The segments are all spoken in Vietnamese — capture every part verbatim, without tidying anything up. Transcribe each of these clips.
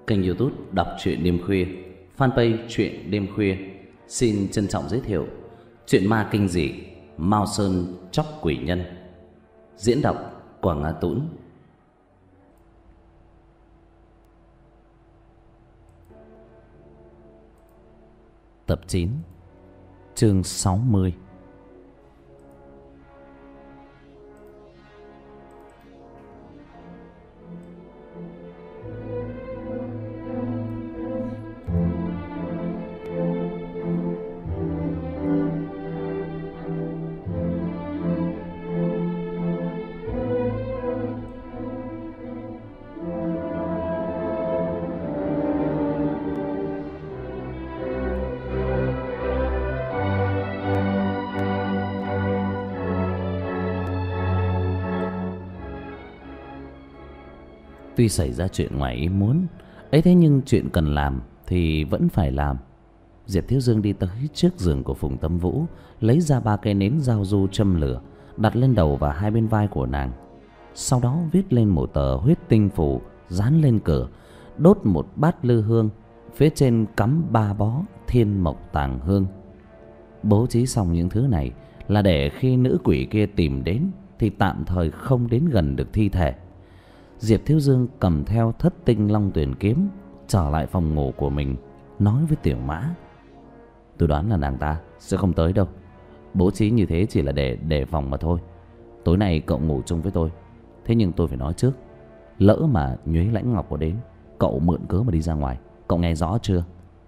Kênh YouTube đọc truyện đêm khuya, fanpage truyện đêm khuya xin trân trọng giới thiệu truyện ma kinh dị Mao Sơn Chóc Quỷ Nhân. Diễn đọc Quảng Nga Tũng. Tập chín, chương sáu mươi. Tuy xảy ra chuyện ngoài ý muốn ấy, thế nhưng chuyện cần làm thì vẫn phải làm. Diệp Thiếu Dương đi tới trước giường của Phùng Tâm Vũ, lấy ra ba cây nến giao du châm lửa, đặt lên đầu và hai bên vai của nàng. Sau đó viết lên một tờ huyết tinh phù, dán lên cửa, đốt một bát lư hương, phía trên cắm ba bó thiên mộc tàng hương. Bố trí xong những thứ này là để khi nữ quỷ kia tìm đến thì tạm thời không đến gần được thi thể. Diệp Thiếu Dương cầm theo thất tinh long tuyển kiếm, trở lại phòng ngủ của mình, nói với Tiểu Mã: "Tôi đoán là nàng ta sẽ không tới đâu. Bố trí như thế chỉ là để đề phòng mà thôi. Tối nay cậu ngủ chung với tôi. Thế nhưng tôi phải nói trước, lỡ mà Nhuế Lãnh Ngọc có đến, cậu mượn cớ mà đi ra ngoài. Cậu nghe rõ chưa?"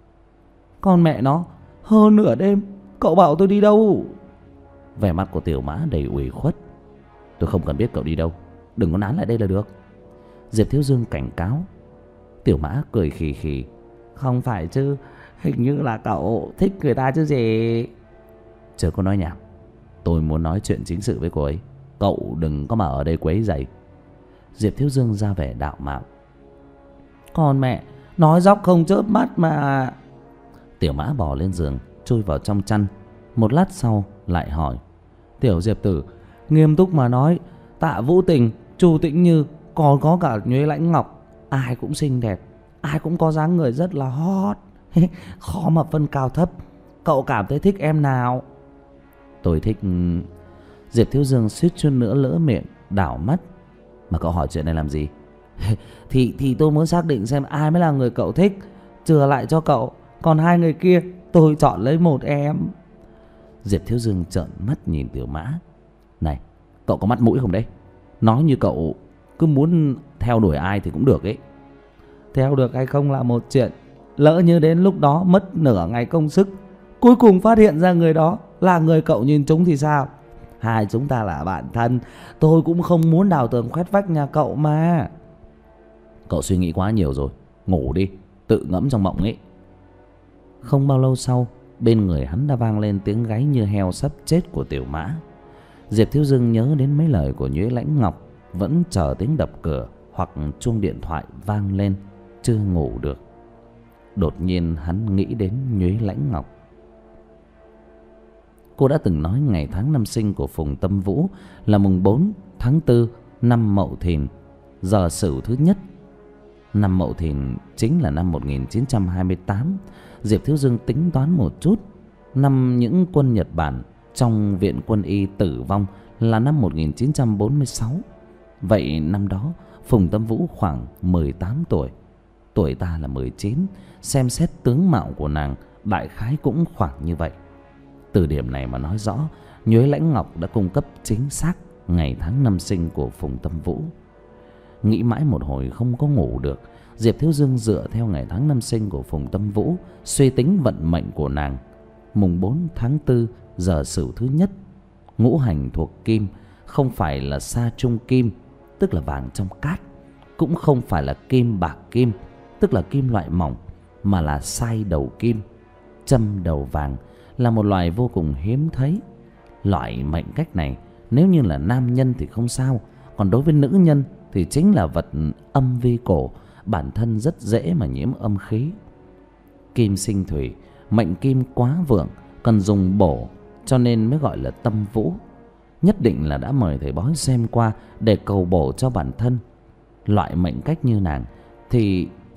"Con mẹ nó, hơn nửa đêm cậu bảo tôi đi đâu?" Vẻ mặt của Tiểu Mã đầy ủy khuất. "Tôi không cần biết cậu đi đâu, đừng có nán lại đây là được." Diệp Thiếu Dương cảnh cáo. Tiểu Mã cười khì khì: "Không phải chứ, hình như là cậu thích người ta chứ gì." "Chớ có nói nhảm, tôi muốn nói chuyện chính sự với cô ấy. Cậu đừng có mà ở đây quấy rầy." Diệp Thiếu Dương ra vẻ đạo mạo. "Con mẹ, nói dóc không chớp mắt mà." Tiểu Mã bò lên giường, chui vào trong chăn. Một lát sau lại hỏi: "Tiểu Diệp tử, nghiêm túc mà nói, Tạ Vũ Tình, Chu Tĩnh Như, còn có cả Nhuế Lãnh Ngọc, ai cũng xinh đẹp, ai cũng có dáng người rất là hot, khó mà phân cao thấp. Cậu cảm thấy thích em nào?" "Tôi thích..." Diệp Thiếu Dương suýt chút nữa lỡ miệng, đảo mắt: "Mà cậu hỏi chuyện này làm gì?" thì thì tôi muốn xác định xem ai mới là người cậu thích, chừa lại cho cậu. Còn hai người kia tôi chọn lấy một em." Diệp Thiếu Dương trợn mắt nhìn Tiểu Mã: "Này, cậu có mắt mũi không đấy? Nói như cậu cứ muốn theo đuổi ai thì cũng được ấy." "Theo được hay không là một chuyện, lỡ như đến lúc đó mất nửa ngày công sức, cuối cùng phát hiện ra người đó là người cậu nhìn trúng thì sao? Hai chúng ta là bạn thân, tôi cũng không muốn đào tường khoét vách nhà cậu mà." "Cậu suy nghĩ quá nhiều rồi, ngủ đi, tự ngẫm trong mộng ấy." Không bao lâu sau, bên người hắn đã vang lên tiếng gáy như heo sắp chết của Tiểu Mã. Diệp Thiếu Dương nhớ đến mấy lời của Nhuế Lãnh Ngọc, vẫn chờ tiếng đập cửa hoặc chuông điện thoại vang lên, chưa ngủ được. Đột nhiên hắn nghĩ đến Nhuế Lãnh Ngọc. Cô đã từng nói ngày tháng năm sinh của Phùng Tâm Vũ là mùng bốn tháng tư năm Mậu Thìn, giờ Sửu thứ nhất. Năm Mậu Thìn chính là năm một nghìn chín trăm hai mươi tám. Diệp Thiếu Dương tính toán một chút, năm những quân Nhật Bản trong viện quân y tử vong là năm một nghìn chín trăm bốn mươi sáu. Vậy năm đó Phùng Tâm Vũ khoảng mười tám tuổi, tuổi ta là mười chín, xem xét tướng mạo của nàng đại khái cũng khoảng như vậy. Từ điểm này mà nói rõ Nhuế Lãnh Ngọc đã cung cấp chính xác ngày tháng năm sinh của Phùng Tâm Vũ. Nghĩ mãi một hồi không có ngủ được, Diệp Thiếu Dương dựa theo ngày tháng năm sinh của Phùng Tâm Vũ suy tính vận mệnh của nàng. Mùng bốn tháng tư giờ Sửu thứ nhất, ngũ hành thuộc kim, không phải là sa trung kim, tức là vàng trong cát, cũng không phải là kim bạc kim, tức là kim loại mỏng, mà là sai đầu kim, châm đầu vàng, là một loài vô cùng hiếm thấy. Loại mệnh cách này nếu như là nam nhân thì không sao, còn đối với nữ nhân thì chính là vật âm vi cổ, bản thân rất dễ mà nhiễm âm khí. Kim sinh thủy, mệnh kim quá vượng, cần dùng bổ, cho nên mới gọi là tâm vũ. Nhất định là đã mời thầy bói xem qua để cầu bổ cho bản thân. Loại mệnh cách như nàng thì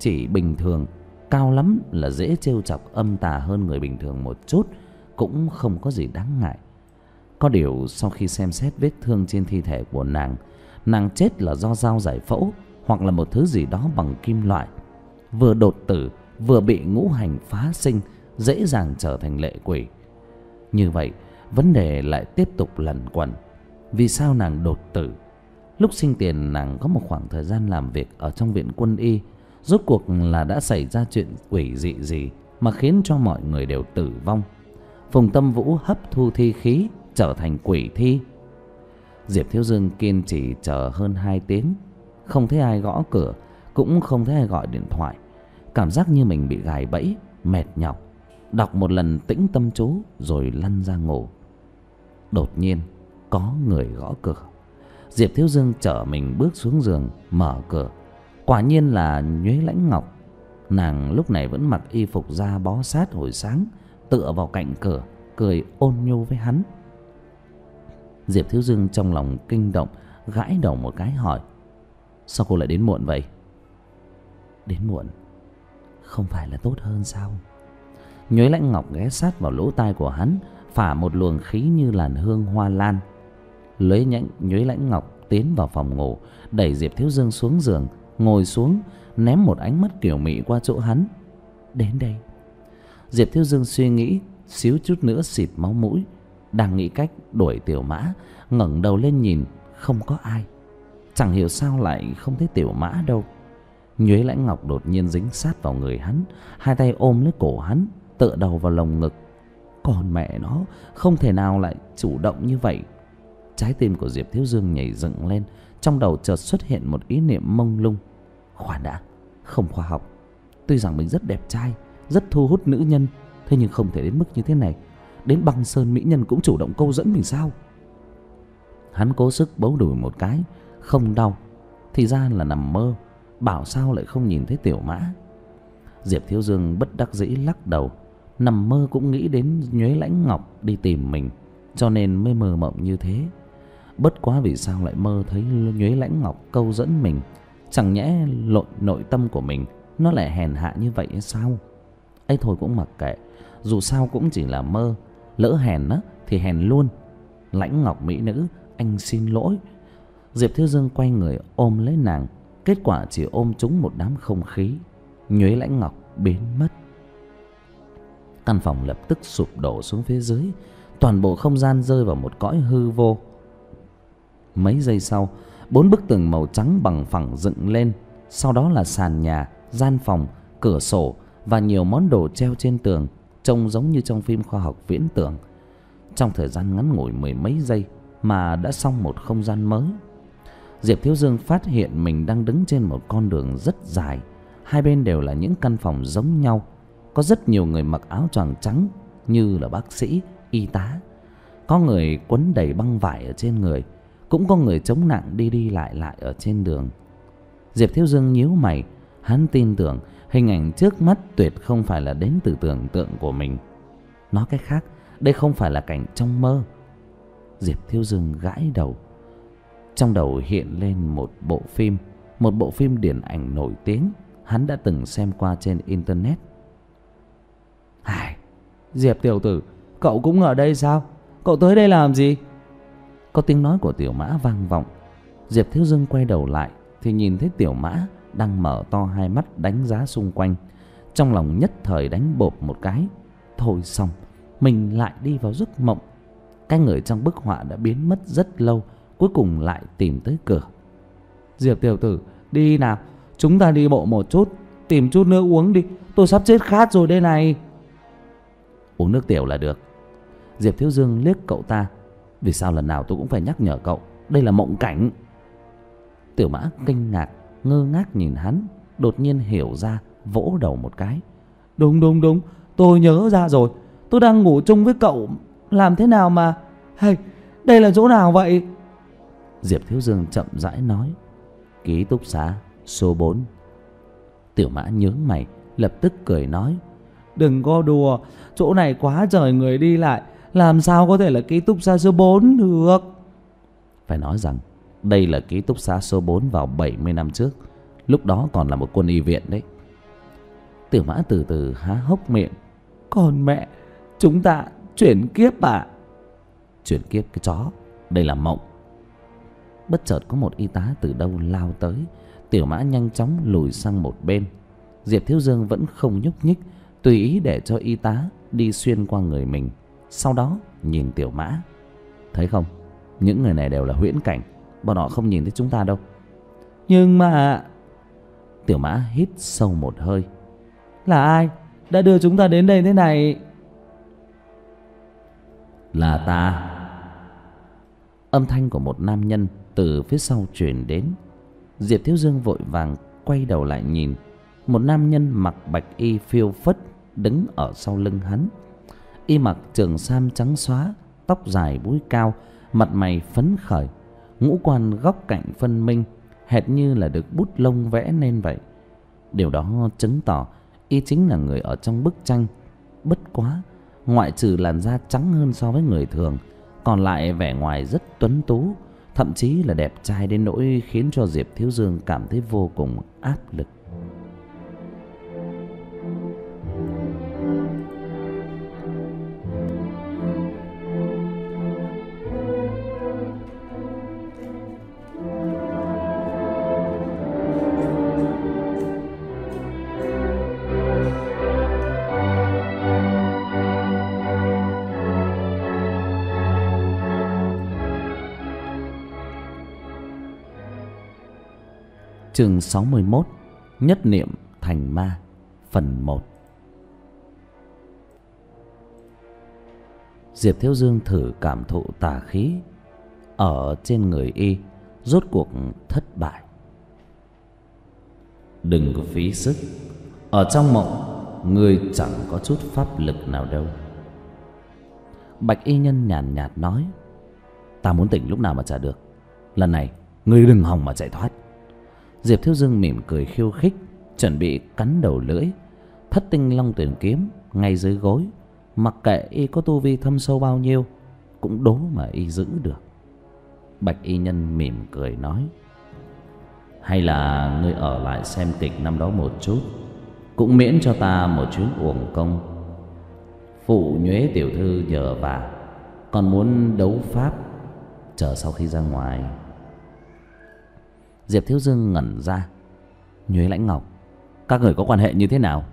chỉ bình thường, cao lắm là dễ trêu chọc âm tà hơn người bình thường một chút, cũng không có gì đáng ngại. Có điều sau khi xem xét vết thương trên thi thể của nàng, nàng chết là do dao giải phẫu hoặc là một thứ gì đó bằng kim loại. Vừa đột tử, vừa bị ngũ hành phá sinh, dễ dàng trở thành lệ quỷ. Như vậy, vấn đề lại tiếp tục lẩn quẩn. Vì sao nàng đột tử? Lúc sinh tiền, nàng có một khoảng thời gian làm việc ở trong viện quân y. Rốt cuộc là đã xảy ra chuyện quỷ dị gì mà khiến cho mọi người đều tử vong? Phùng Tâm Vũ hấp thu thi khí trở thành quỷ thi. Diệp Thiếu Dương kiên trì chờ hơn hai tiếng, không thấy ai gõ cửa, cũng không thấy ai gọi điện thoại. Cảm giác như mình bị gài bẫy, mệt nhọc. Đọc một lần tĩnh tâm chú rồi lăn ra ngủ. Đột nhiên có người gõ cửa. Diệp Thiếu Dương chở mình bước xuống giường, mở cửa. Quả nhiên là Nhuế Lãnh Ngọc. Nàng lúc này vẫn mặc y phục da bó sát hồi sáng, tựa vào cạnh cửa, cười ôn nhu với hắn. Diệp Thiếu Dương trong lòng kinh động, gãi đầu một cái hỏi: sao cô lại đến muộn vậy? Đến muộn không phải là tốt hơn sao? Nhuế Lãnh Ngọc ghé sát vào lỗ tai của hắn, phả một luồng khí như làn hương hoa lan. Lấy nhãn Nhuế Lãnh Ngọc tiến vào phòng ngủ, đẩy Diệp Thiếu Dương xuống giường, ngồi xuống, ném một ánh mắt kiều mị qua chỗ hắn. Đến đây. Diệp Thiếu Dương suy nghĩ, xíu chút nữa xịt máu mũi, đang nghĩ cách đuổi Tiểu Mã, ngẩng đầu lên nhìn, không có ai. Chẳng hiểu sao lại không thấy Tiểu Mã đâu. Nhuế Lãnh Ngọc đột nhiên dính sát vào người hắn, hai tay ôm lấy cổ hắn, tựa đầu vào lồng ngực. Còn mẹ nó, không thể nào lại chủ động như vậy. Trái tim của Diệp Thiếu Dương nhảy dựng lên, trong đầu chợt xuất hiện một ý niệm mông lung. Khoan đã, không khoa học. Tuy rằng mình rất đẹp trai, rất thu hút nữ nhân, thế nhưng không thể đến mức như thế này. Đến băng sơn mỹ nhân cũng chủ động câu dẫn mình sao? Hắn cố sức bấu đùi một cái, không đau. Thì ra là nằm mơ, bảo sao lại không nhìn thấy Tiểu Mã. Diệp Thiếu Dương bất đắc dĩ lắc đầu. Nằm mơ cũng nghĩ đến Nhuế Lãnh Ngọc đi tìm mình, cho nên mới mơ mộng như thế. Bất quá vì sao lại mơ thấy Nhuế Lãnh Ngọc câu dẫn mình? Chẳng nhẽ lộn nội tâm của mình nó lại hèn hạ như vậy hay sao? Ấy thôi cũng mặc kệ, dù sao cũng chỉ là mơ. Lỡ hèn á thì hèn luôn. Lãnh Ngọc mỹ nữ, anh xin lỗi. Diệp Thiếu Dương quay người ôm lấy nàng, kết quả chỉ ôm trúng một đám không khí. Nhuế Lãnh Ngọc biến mất. Căn phòng lập tức sụp đổ xuống phía dưới, toàn bộ không gian rơi vào một cõi hư vô. Mấy giây sau, bốn bức tường màu trắng bằng phẳng dựng lên, sau đó là sàn nhà, gian phòng, cửa sổ và nhiều món đồ treo trên tường, trông giống như trong phim khoa học viễn tưởng. Trong thời gian ngắn ngủi mười mấy giây mà đã xong một không gian mới. Diệp Thiếu Dương phát hiện mình đang đứng trên một con đường rất dài, hai bên đều là những căn phòng giống nhau. Có rất nhiều người mặc áo choàng trắng như là bác sĩ, y tá. Có người quấn đầy băng vải ở trên người, cũng có người chống nặng đi đi lại lại ở trên đường. Diệp Thiếu Dương nhíu mày, hắn tin tưởng hình ảnh trước mắt tuyệt không phải là đến từ tưởng tượng của mình. Nói cách khác, đây không phải là cảnh trong mơ. Diệp Thiếu Dương gãi đầu. Trong đầu hiện lên một bộ phim, một bộ phim điện ảnh nổi tiếng hắn đã từng xem qua trên internet. Hài, Diệp tiểu tử, cậu cũng ở đây sao? Cậu tới đây làm gì? Có tiếng nói của Tiểu Mã vang vọng. Diệp Thiếu Dương quay đầu lại thì nhìn thấy Tiểu Mã đang mở to hai mắt đánh giá xung quanh. Trong lòng nhất thời đánh bộp một cái. Thôi xong, mình lại đi vào giấc mộng. Cái người trong bức họa đã biến mất rất lâu, cuối cùng lại tìm tới cửa. Diệp tiểu tử, đi nào, chúng ta đi bộ một chút, tìm chút nước uống đi, tôi sắp chết khát rồi đây này. Uống nước tiểu là được. Diệp Thiếu Dương liếc cậu ta. Vì sao lần nào tôi cũng phải nhắc nhở cậu, đây là mộng cảnh? Tiểu Mã kinh ngạc, ngơ ngác nhìn hắn, đột nhiên hiểu ra, vỗ đầu một cái. Đúng đúng đúng, tôi nhớ ra rồi, tôi đang ngủ chung với cậu, làm thế nào mà... Hay, đây là chỗ nào vậy? Diệp Thiếu Dương chậm rãi nói. Ký túc xá số bốn. Tiểu Mã nhướng mày, lập tức cười nói. Đừng có đùa, chỗ này quá trời người đi lại, làm sao có thể là ký túc xá số bốn được? Phải nói rằng đây là ký túc xá số bốn vào bảy mươi năm trước. Lúc đó còn là một quân y viện đấy. Tiểu Mã từ từ há hốc miệng. Con mẹ, chúng ta chuyển kiếp à? Chuyển kiếp cái chó, đây là mộng. Bất chợt có một y tá từ đâu lao tới. Tiểu Mã nhanh chóng lùi sang một bên. Diệp Thiếu Dương vẫn không nhúc nhích, tùy ý để cho y tá đi xuyên qua người mình. Sau đó nhìn Tiểu Mã. Thấy không, những người này đều là huyễn cảnh, bọn họ không nhìn thấy chúng ta đâu. Nhưng mà... Tiểu Mã hít sâu một hơi. Là ai đã đưa chúng ta đến đây thế này? Là ta. Âm thanh của một nam nhân từ phía sau truyền đến. Diệp Thiếu Dương vội vàng quay đầu lại nhìn. Một nam nhân mặc bạch y phiêu phất đứng ở sau lưng hắn. Y mặc trường sam trắng xóa, tóc dài búi cao, mặt mày phấn khởi, ngũ quan góc cạnh phân minh, hệt như là được bút lông vẽ nên vậy. Điều đó chứng tỏ y chính là người ở trong bức tranh. Bất quá, ngoại trừ làn da trắng hơn so với người thường, còn lại vẻ ngoài rất tuấn tú, thậm chí là đẹp trai đến nỗi khiến cho Diệp Thiếu Dương cảm thấy vô cùng áp lực. Chương sáu mươi mốt. Nhất niệm thành ma. Phần một. Diệp Thiếu Dương thử cảm thụ tà khí ở trên người y, rốt cuộc thất bại. Đừng có phí sức, ở trong mộng ngươi chẳng có chút pháp lực nào đâu. Bạch y nhân nhàn nhạt nói. Ta muốn tỉnh lúc nào mà chả được, lần này ngươi đừng hòng mà chạy thoát. Diệp Thiếu Dương mỉm cười khiêu khích, chuẩn bị cắn đầu lưỡi. Thất tinh long tuyển kiếm ngay dưới gối, mặc kệ y có tu vi thâm sâu bao nhiêu cũng đố mà y giữ được. Bạch y nhân mỉm cười nói. Hay là ngươi ở lại xem kịch năm đó một chút, cũng miễn cho ta một chuyến uổng công. Phụ nhuế tiểu thư nhờ vả, còn muốn đấu pháp chờ sau khi ra ngoài. Diệp Thiếu Dương ngẩn ra. Nhuế Lãnh Ngọc, các người có quan hệ như thế nào?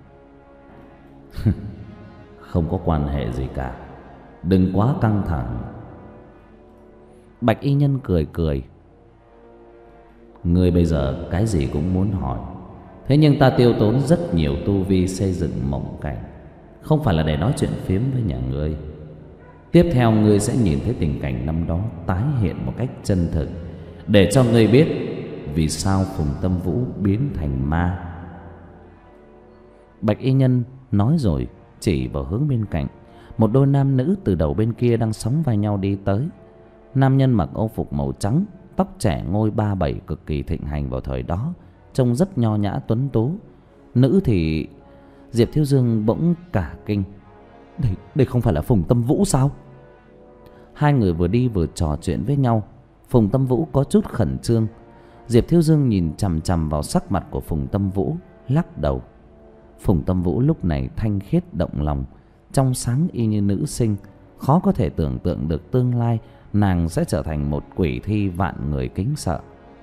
Không có quan hệ gì cả, đừng quá căng thẳng. Bạch y nhân cười cười. Ngươi bây giờ cái gì cũng muốn hỏi, thế nhưng ta tiêu tốn rất nhiều tu vi xây dựng mộng cảnh, không phải là để nói chuyện phiếm với nhà ngươi. Tiếp theo ngươi sẽ nhìn thấy tình cảnh năm đó tái hiện một cách chân thực, để cho ngươi biết vì sao Phùng Tâm Vũ biến thành ma. Bạch y nhân nói rồi chỉ vào hướng bên cạnh. Một đôi nam nữ từ đầu bên kia đang sóng vai nhau đi tới. Nam nhân mặc âu phục màu trắng, tóc trẻ ngôi ba bảy cực kỳ thịnh hành vào thời đó, trông rất nho nhã tuấn tú. Nữ thì... Diệp Thiếu Dương bỗng cả kinh. Đây, đây không phải là Phùng Tâm Vũ sao? Hai người vừa đi vừa trò chuyện với nhau. Phùng Tâm Vũ có chút khẩn trương. Diệp Thiếu Dương nhìn chằm chằm vào sắc mặt của Phùng Tâm Vũ, lắc đầu. Phùng Tâm Vũ lúc này thanh khiết động lòng, trong sáng y như nữ sinh. Khó có thể tưởng tượng được tương lai nàng sẽ trở thành một quỷ thi vạn người kính sợ.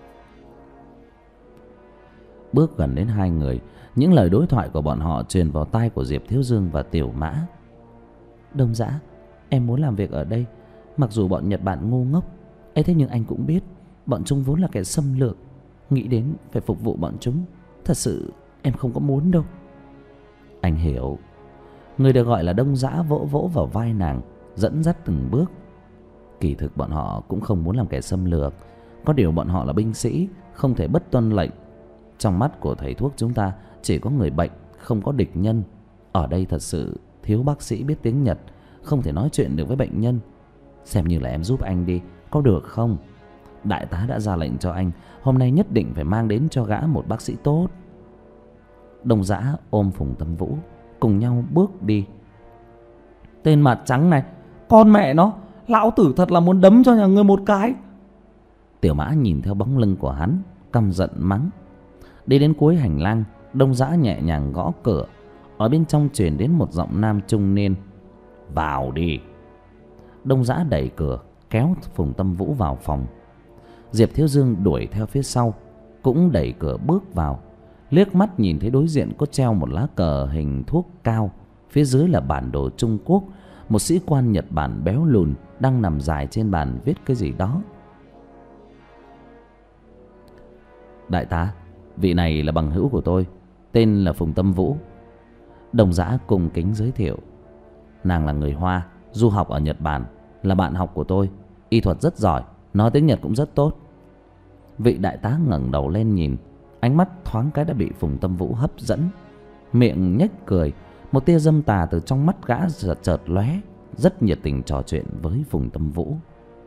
Bước gần đến hai người, những lời đối thoại của bọn họ truyền vào tai của Diệp Thiếu Dương và Tiểu Mã. Đông Dã, em muốn làm việc ở đây. Mặc dù bọn Nhật Bản ngu ngốc ấy, thế nhưng anh cũng biết bọn chúng vốn là kẻ xâm lược. Nghĩ đến phải phục vụ bọn chúng, thật sự em không có muốn đâu. Anh hiểu. Người được gọi là Đông Dã vỗ vỗ vào vai nàng, dẫn dắt từng bước. Kỳ thực bọn họ cũng không muốn làm kẻ xâm lược, có điều bọn họ là binh sĩ, không thể bất tuân lệnh. Trong mắt của thầy thuốc chúng ta chỉ có người bệnh, không có địch nhân. Ở đây thật sự thiếu bác sĩ biết tiếng Nhật, không thể nói chuyện được với bệnh nhân. Xem như là em giúp anh đi, có được không? Đại tá đã ra lệnh cho anh, hôm nay nhất định phải mang đến cho gã một bác sĩ tốt. Đông Dã ôm Phùng Tâm Vũ, cùng nhau bước đi. Tên mặt trắng này, con mẹ nó, lão tử thật là muốn đấm cho nhà ngươi một cái. Tiểu Mã nhìn theo bóng lưng của hắn, căm giận mắng. Đi đến cuối hành lang, Đông Dã nhẹ nhàng gõ cửa. Ở bên trong truyền đến một giọng nam trung niên: "Vào đi." Đông Dã đẩy cửa kéo Phùng Tâm Vũ vào phòng. Diệp Thiếu Dương đuổi theo phía sau, cũng đẩy cửa bước vào. Liếc mắt nhìn thấy đối diện có treo một lá cờ hình thuốc cao, phía dưới là bản đồ Trung Quốc. Một sĩ quan Nhật Bản béo lùn đang nằm dài trên bàn viết cái gì đó. "Đại tá, vị này là bằng hữu của tôi, tên là Phùng Tâm Vũ." Đồng Dã cung kính giới thiệu. "Nàng là người Hoa, du học ở Nhật Bản, là bạn học của tôi, y thuật rất giỏi, nói tiếng Nhật cũng rất tốt." Vị đại tá ngẩng đầu lên nhìn, ánh mắt thoáng cái đã bị Phùng Tâm Vũ hấp dẫn, miệng nhếch cười, một tia dâm tà từ trong mắt gã chợt chợt lóe, rất nhiệt tình trò chuyện với Phùng Tâm Vũ.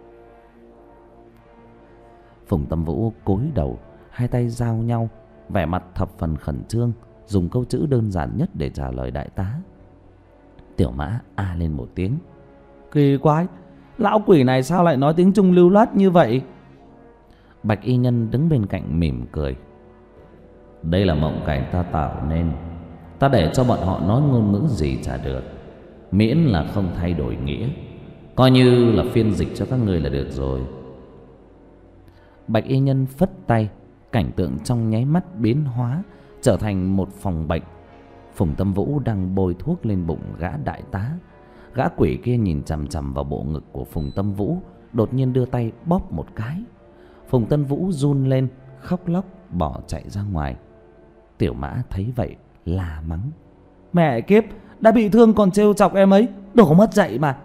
Phùng Tâm Vũ cúi đầu, hai tay giao nhau, vẻ mặt thập phần khẩn trương, dùng câu chữ đơn giản nhất để trả lời đại tá. Tiểu Mã a lên một tiếng. Kỳ quái, lão quỷ này sao lại nói tiếng Trung lưu loát như vậy? Bạch y nhân đứng bên cạnh mỉm cười. "Đây là mộng cảnh ta tạo nên, ta để cho bọn họ nói ngôn ngữ gì chả được, miễn là không thay đổi nghĩa, coi như là phiên dịch cho các ngươi là được rồi." Bạch y nhân phất tay, cảnh tượng trong nháy mắt biến hóa, trở thành một phòng bệnh. Phùng Tâm Vũ đang bôi thuốc lên bụng gã đại tá. Gã quỷ kia nhìn chằm chằm vào bộ ngực của Phùng Tâm Vũ, đột nhiên đưa tay bóp một cái. Phùng Tâm Vũ run lên, khóc lóc bỏ chạy ra ngoài. Tiểu Mã thấy vậy la mắng: "Mẹ kiếp, đã bị thương còn trêu chọc em ấy, đổ mất dạy mà."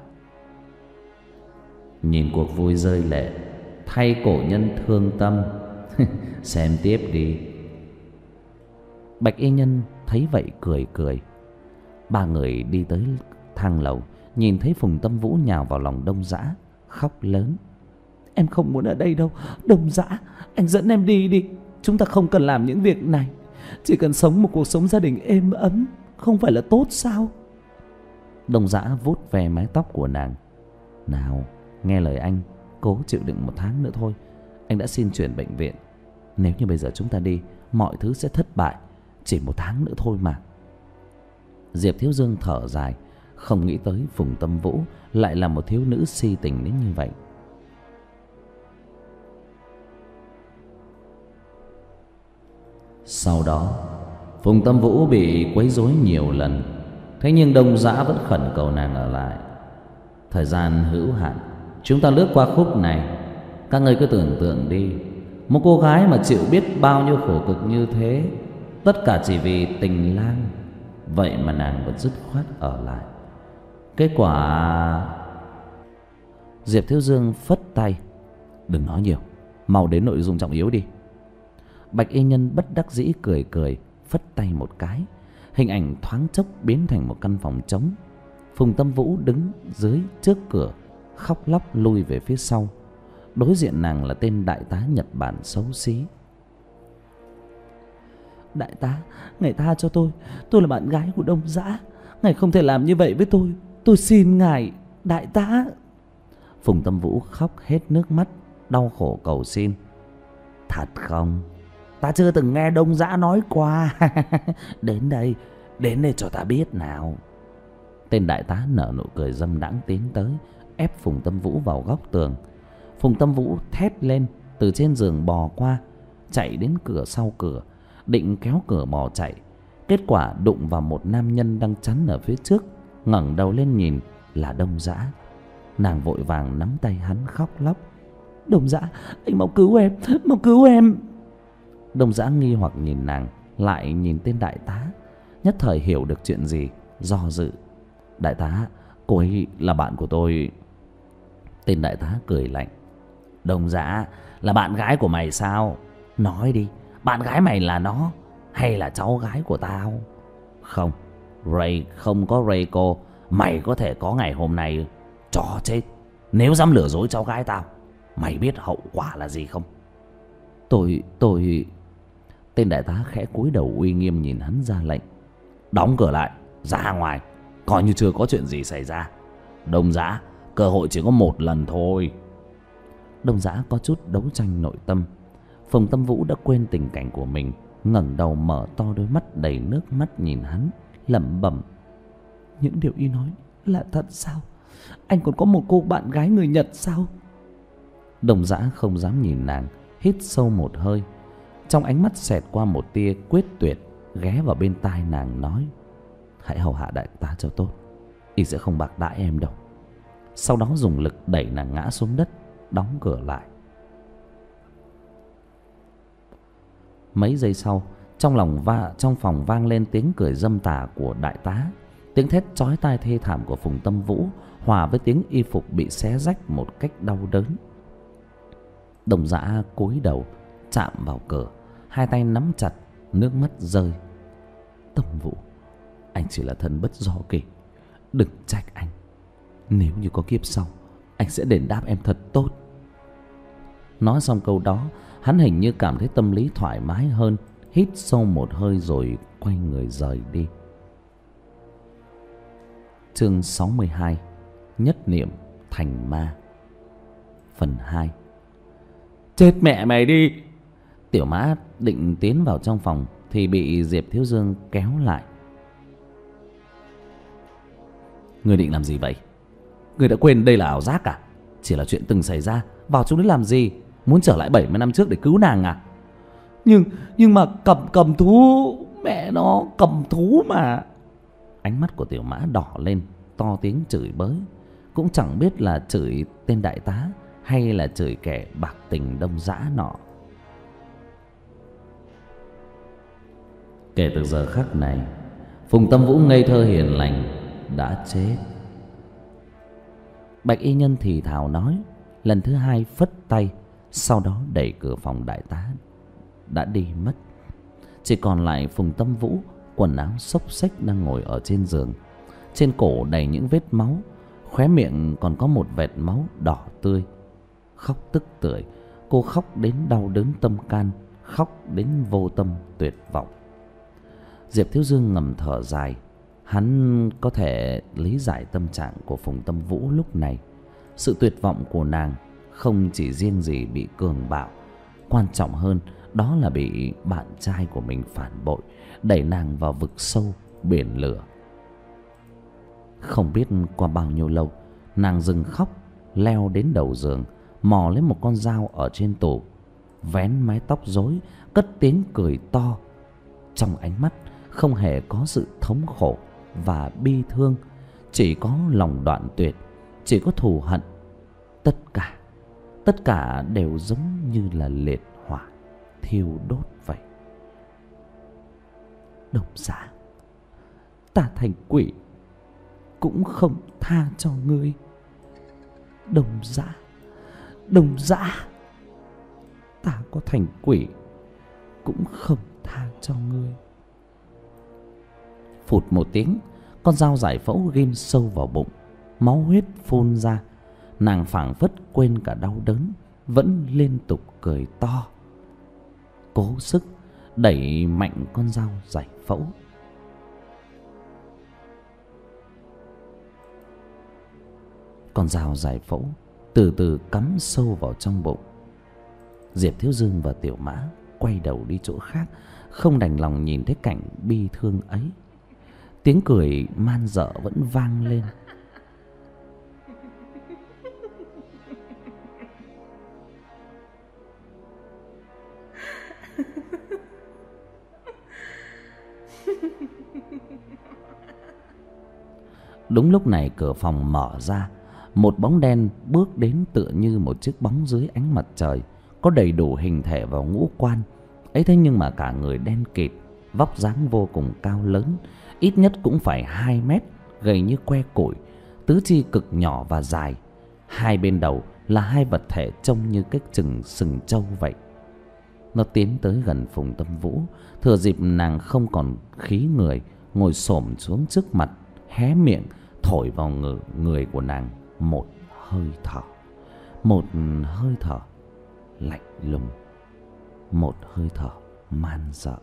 Nhìn cuộc vui rơi lệ, thay cổ nhân thương tâm. Xem tiếp đi. Bạch y nhân thấy vậy cười cười. Ba người đi tới thang lầu, nhìn thấy Phùng Tâm Vũ nhào vào lòng Đông Dã, khóc lớn: "Em không muốn ở đây đâu, Đông Dã, anh dẫn em đi đi. Chúng ta không cần làm những việc này, chỉ cần sống một cuộc sống gia đình êm ấm, không phải là tốt sao?" Đông Dã vuốt ve mái tóc của nàng. "Nào, nghe lời anh, cố chịu đựng một tháng nữa thôi. Anh đã xin chuyển bệnh viện. Nếu như bây giờ chúng ta đi, mọi thứ sẽ thất bại. Chỉ một tháng nữa thôi mà." Diệp Thiếu Dương thở dài, không nghĩ tới Phùng Tâm Vũ lại là một thiếu nữ si tình đến như vậy. Sau đó, Phùng Tâm Vũ bị quấy rối nhiều lần, thế nhưng Đông Dã vẫn khẩn cầu nàng ở lại. Thời gian hữu hạn, chúng ta lướt qua khúc này. Các ngươi cứ tưởng tượng đi, một cô gái mà chịu biết bao nhiêu khổ cực như thế, tất cả chỉ vì tình lang, vậy mà nàng vẫn dứt khoát ở lại. Kết quả... Diệp Thiếu Dương phất tay: "Đừng nói nhiều, mau đến nội dung trọng yếu đi." Bạch y nhân bất đắc dĩ cười cười, phất tay một cái, hình ảnh thoáng chốc biến thành một căn phòng trống. Phùng Tâm Vũ đứng dưới trước cửa, khóc lóc lui về phía sau. Đối diện nàng là tên đại tá Nhật Bản xấu xí. "Đại tá, ngài tha cho tôi, tôi là bạn gái của Đông Dã, ngài không thể làm như vậy với tôi, tôi xin ngài, đại tá." Phùng Tâm Vũ khóc hết nước mắt, đau khổ cầu xin: "Thật không? Ta chưa từng nghe Đông Dã nói qua." "Đến đây, đến đây cho ta biết nào." Tên đại tá nở nụ cười dâm đãng tiến tới, ép Phùng Tâm Vũ vào góc tường. Phùng Tâm Vũ thét lên, từ trên giường bò qua, chạy đến cửa sau cửa, định kéo cửa bỏ chạy. Kết quả đụng vào một nam nhân đang chắn ở phía trước. Ngẩng đầu lên nhìn là Đông Dã. Nàng vội vàng nắm tay hắn khóc lóc: "Đông Dã, anh mau cứu em, mau cứu em." Đông Dã nghi hoặc nhìn nàng, lại nhìn tên đại tá, nhất thời hiểu được chuyện gì, do dự: "Đại tá, cô ấy là bạn của tôi." Tên đại tá cười lạnh: "Đông Dã, là bạn gái của mày sao? Nói đi, bạn gái mày là nó hay là cháu gái của tao?" "Không, Ray không có Reiko, mày có thể có ngày hôm nay. Chó chết, nếu dám lừa dối cháu gái tao, mày biết hậu quả là gì không?" Tôi, tôi... Tên đại tá khẽ cúi đầu uy nghiêm nhìn hắn ra lệnh: "Đóng cửa lại, ra ngoài, coi như chưa có chuyện gì xảy ra. Đông Dã, cơ hội chỉ có một lần thôi." Đông Dã có chút đấu tranh nội tâm. Phùng Tâm Vũ đã quên tình cảnh của mình, ngẩng đầu mở to đôi mắt đầy nước mắt nhìn hắn, lẩm bẩm: những điều y nói là thật sao? Anh còn có một cô bạn gái người Nhật sao? Đồng Dã không dám nhìn nàng, hít sâu một hơi. Trong ánh mắt xẹt qua một tia quyết tuyệt, ghé vào bên tai nàng nói: hãy hầu hạ đại tá cho tốt, y sẽ không bạc đãi em đâu. Sau đó dùng lực đẩy nàng ngã xuống đất, đóng cửa lại. Mấy giây sau, trong lòng va trong phòng vang lên tiếng cười dâm tà của đại tá. Tiếng thét chói tai thê thảm của Phùng Tâm Vũ hòa với tiếng y phục bị xé rách một cách đau đớn. Đồng Dã cúi đầu chạm vào cửa, hai tay nắm chặt, nước mắt rơi. Tâm Vũ, anh chỉ là thân bất do kỳ, đừng trách anh. Nếu như có kiếp sau, anh sẽ đền đáp em thật tốt. Nói xong câu đó, hắn hình như cảm thấy tâm lý thoải mái hơn, hít sâu một hơi rồi quay người rời đi. Chương sáu mươi hai: Nhất niệm thành ma. Phần hai. Chết mẹ mày đi! Tiểu Mã định tiến vào trong phòng thì bị Diệp Thiếu Dương kéo lại. Ngươi định làm gì vậy? Ngươi đã quên đây là ảo giác à? Chỉ là chuyện từng xảy ra, vào trong đấy làm gì? Muốn trở lại bảy mươi năm trước để cứu nàng à? Nhưng nhưng mà cầm cầm thú, mẹ nó, cầm thú mà. Ánh mắt của Tiểu Mã đỏ lên, to tiếng chửi bới. Cũng chẳng biết là chửi tên đại tá hay là chửi kẻ bạc tình Đông Dã nọ. Kể từ giờ khắc này, Phùng Tâm Vũ ngây thơ hiền lành đã chết. Bạch y nhân thì thào nói, lần thứ hai phất tay, sau đó đẩy cửa phòng đại tá đã đi mất. Chỉ còn lại Phùng Tâm Vũ, quần áo xốc xếch đang ngồi ở trên giường. Trên cổ đầy những vết máu, khóe miệng còn có một vệt máu đỏ tươi. Khóc tức tưởi, cô khóc đến đau đớn tâm can, khóc đến vô tâm tuyệt vọng. Diệp Thiếu Dương ngầm thở dài. Hắn có thể lý giải tâm trạng của Phùng Tâm Vũ lúc này. Sự tuyệt vọng của nàng không chỉ riêng gì bị cường bạo, quan trọng hơn đó là bị bạn trai của mình phản bội, đẩy nàng vào vực sâu biển lửa. Không biết qua bao nhiêu lâu, nàng dừng khóc, leo đến đầu giường, mò lấy một con dao ở trên tủ, vén mái tóc rối, cất tiếng cười to. Trong ánh mắt không hề có sự thống khổ và bi thương, chỉ có lòng đoạn tuyệt, chỉ có thù hận. Tất cả, tất cả đều giống như là liệt hỏa thiêu đốt vậy. Độc Dã, ta thành quỷ cũng không tha cho ngươi. Đồng Dã, Đồng Dã, ta có thành quỷ cũng không tha cho ngươi. Phụt một tiếng, con dao giải phẫu ghim sâu vào bụng, máu huyết phun ra. Nàng phảng phất quên cả đau đớn, vẫn liên tục cười to, cố sức đẩy mạnh con dao giải phẫu. Con dao giải phẫu từ từ cắm sâu vào trong bụng. Diệp Thiếu Dương và Tiểu Mã quay đầu đi chỗ khác, không đành lòng nhìn thấy cảnh bi thương ấy. Tiếng cười man dợ vẫn vang lên. Đúng lúc này cửa phòng mở ra, một bóng đen bước đến tựa như một chiếc bóng dưới ánh mặt trời, có đầy đủ hình thể và ngũ quan. Ấy thế nhưng mà cả người đen kịt, vóc dáng vô cùng cao lớn, ít nhất cũng phải hai mét, gầy như que củi, tứ chi cực nhỏ và dài. Hai bên đầu là hai vật thể trông như cái chừng sừng trâu vậy. Nó tiến tới gần Phùng Tâm Vũ, thừa dịp nàng không còn khí người, ngồi xổm xuống trước mặt, hé miệng thổi vào người, người của nàng một hơi thở. Một hơi thở lạnh lùng, một hơi thở man dợ.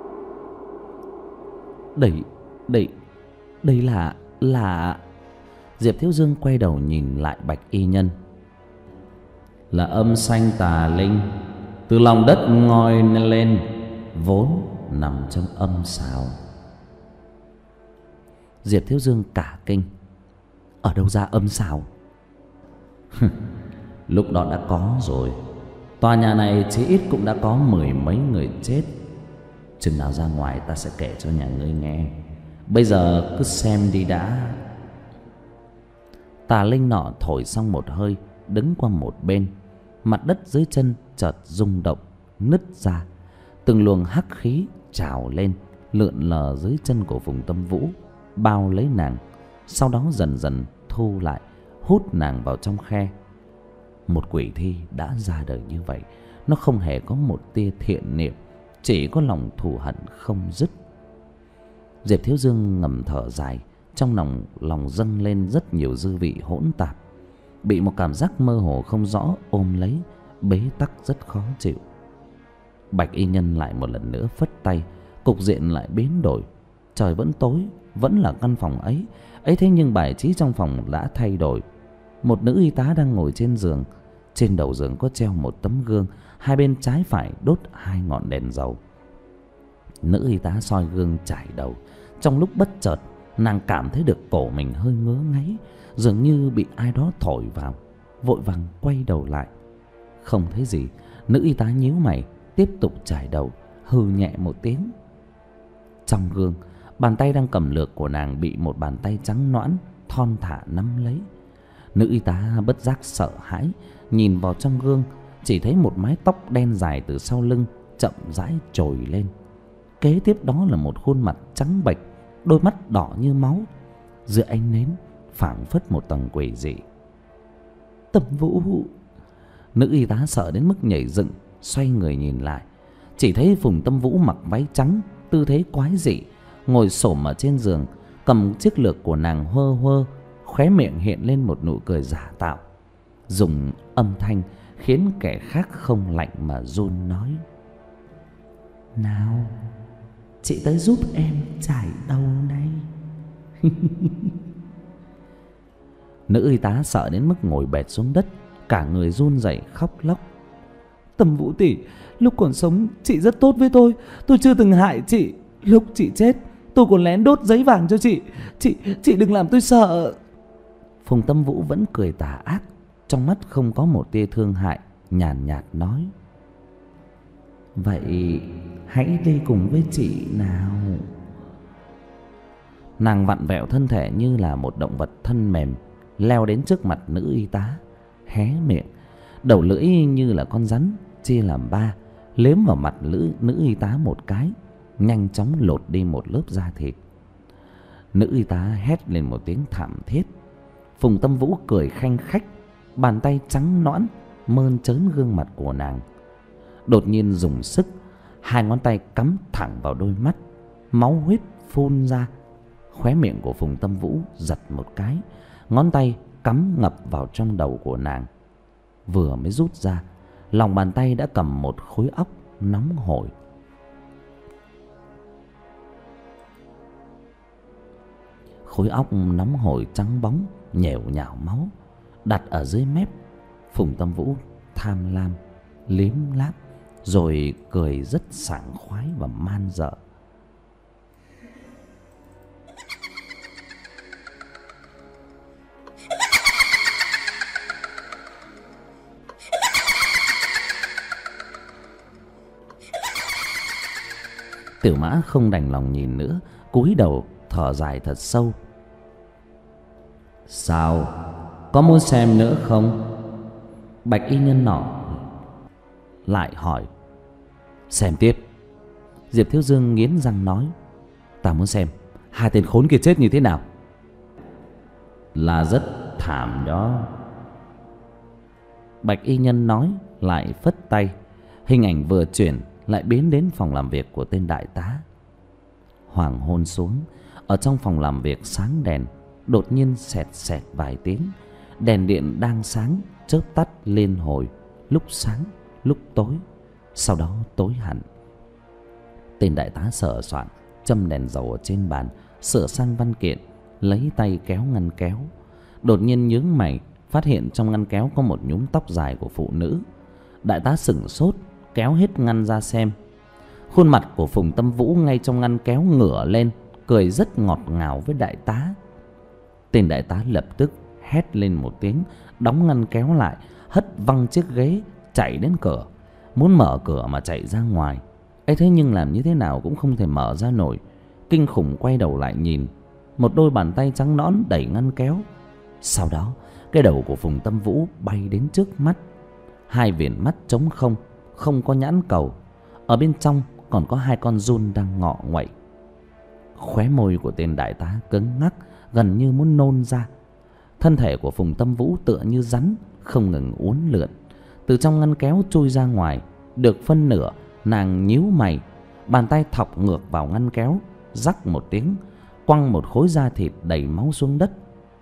Đây, đây, đây là, là... Diệp Thiếu Dương quay đầu nhìn lại Bạch Y Nhân. Là âm sanh tà linh từ lòng đất ngoi lên, vốn nằm trong âm sào. Diệp Thiếu Dương cả kinh. Ở đâu ra âm sào? Lúc đó đã có rồi. Tòa nhà này chí ít cũng đã có mười mấy người chết. Chừng nào ra ngoài ta sẽ kể cho nhà ngươi nghe. Bây giờ cứ xem đi đã. Tà linh nọ thổi xong một hơi, đứng qua một bên. Mặt đất dưới chân chợt rung động, nứt ra. Từng luồng hắc khí trào lên, lượn lờ dưới chân của Phùng Tâm Vũ, bao lấy nàng. Sau đó dần dần thu lại, hút nàng vào trong khe. Một quỷ thi đã ra đời như vậy, nó không hề có một tia thiện niệm, chỉ có lòng thù hận không dứt. Diệp Thiếu Dương ngầm thở dài, trong lòng lòng dâng lên rất nhiều dư vị hỗn tạp, bị một cảm giác mơ hồ không rõ ôm lấy, bế tắc rất khó chịu. Bạch Y Nhân lại một lần nữa phất tay, cục diện lại biến đổi. Trời vẫn tối, vẫn là căn phòng ấy ấy thế nhưng bài trí trong phòng đã thay đổi. Một nữ y tá đang ngồi trên giường, trên đầu giường có treo một tấm gương, hai bên trái phải đốt hai ngọn đèn dầu. Nữ y tá soi gương chải đầu, trong lúc bất chợt nàng cảm thấy được cổ mình hơi ngứa ngáy, dường như bị ai đó thổi vào. Vội vàng quay đầu lại, không thấy gì. Nữ y tá nhíu mày, tiếp tục chải đầu, hừ nhẹ một tiếng. Trong gương, bàn tay đang cầm lược của nàng bị một bàn tay trắng nõn thon thả nắm lấy. Nữ y tá bất giác sợ hãi, nhìn vào trong gương, chỉ thấy một mái tóc đen dài từ sau lưng chậm rãi trồi lên. Kế tiếp đó là một khuôn mặt trắng bệch, đôi mắt đỏ như máu, giữa ánh nến phảng phất một tầng quỷ dị. Tâm Vũ! Nữ y tá sợ đến mức nhảy dựng, xoay người nhìn lại, chỉ thấy Phùng Tâm Vũ mặc váy trắng, tư thế quái dị, ngồi xổm ở trên giường, cầm chiếc lược của nàng huơ huơ, khóe miệng hiện lên một nụ cười giả tạo, dùng âm thanh khiến kẻ khác không lạnh mà run nói: Nào, chị tới giúp em chải đầu đây. Nữ y tá sợ đến mức ngồi bệt xuống đất, cả người run rẩy khóc lóc. Tâm Vũ tỷ, lúc còn sống chị rất tốt với tôi, tôi chưa từng hại chị. Lúc chị chết, tôi còn lén đốt giấy vàng cho chị. Chị, chị đừng làm tôi sợ. Phùng Tâm Vũ vẫn cười tà ác, trong mắt không có một tia thương hại, nhàn nhạt nói: Vậy hãy đi cùng với chị nào. Nàng vặn vẹo thân thể như là một động vật thân mềm, leo đến trước mặt nữ y tá, hé miệng, đầu lưỡi như là con rắn chia làm ba, liếm vào mặt nữ, nữ y tá một cái, nhanh chóng lột đi một lớp da thịt. Nữ y tá hét lên một tiếng thảm thiết. Phùng Tâm Vũ cười khanh khách, bàn tay trắng nõn mơn trớn gương mặt của nàng. Đột nhiên dùng sức, hai ngón tay cắm thẳng vào đôi mắt, máu huyết phun ra. Khóe miệng của Phùng Tâm Vũ giật một cái, ngón tay cắm ngập vào trong đầu của nàng. Vừa mới rút ra, lòng bàn tay đã cầm một khối óc nóng hổi. Khối óc nóng hổi trắng bóng, nhèo nhào máu, đặt ở dưới mép. Phùng Tâm Vũ tham lam liếm láp, rồi cười rất sảng khoái và man dợ. Tiểu Mã không đành lòng nhìn nữa, cúi đầu thở dài thật sâu. Sao? Có muốn xem nữa không? Bạch y nhân nọ lại hỏi. Xem tiếp. Diệp Thiếu Dương nghiến răng nói. Ta muốn xem hai tên khốn kia chết như thế nào. Là rất thảm đó. Bạch y nhân nói, lại phất tay. Hình ảnh vừa chuyển lại biến đến phòng làm việc của tên đại tá. Hoàng hôn xuống, ở trong phòng làm việc sáng đèn, đột nhiên xẹt xẹt vài tiếng. Đèn điện đang sáng chớp tắt liên hồi, lúc sáng lúc tối, sau đó tối hẳn. Tên đại tá sờ soạn châm đèn dầu ở trên bàn, sửa sang văn kiện, lấy tay kéo ngăn kéo. đột nhiên nhướng mày, phát hiện trong ngăn kéo có một nhúm tóc dài của phụ nữ. Đại tá sửng sốt, kéo hết ngăn ra xem. Khuôn mặt của Phùng Tâm Vũ ngay trong ngăn kéo ngửa lên, cười rất ngọt ngào với đại tá. Tên đại tá lập tức hét lên một tiếng, đóng ngăn kéo lại, hất văng chiếc ghế, chạy đến cửa, muốn mở cửa mà chạy ra ngoài. ấy thế nhưng làm như thế nào cũng không thể mở ra nổi. Kinh khủng quay đầu lại nhìn, một đôi bàn tay trắng nõn đẩy ngăn kéo. Sau đó cái đầu của Phùng Tâm Vũ bay đến trước mắt. Hai viền mắt trống không, không có nhãn cầu. Ở bên trong còn có hai con giun đang ngọ nguậy. Khóe môi của tên đại tá cứng ngắc, gần như muốn nôn ra. Thân thể của Phùng Tâm Vũ tựa như rắn, không ngừng uốn lượn, từ trong ngăn kéo chui ra ngoài. Được phân nửa, nàng nhíu mày, bàn tay thọc ngược vào ngăn kéo, rắc một tiếng, quăng một khối da thịt đầy máu xuống đất.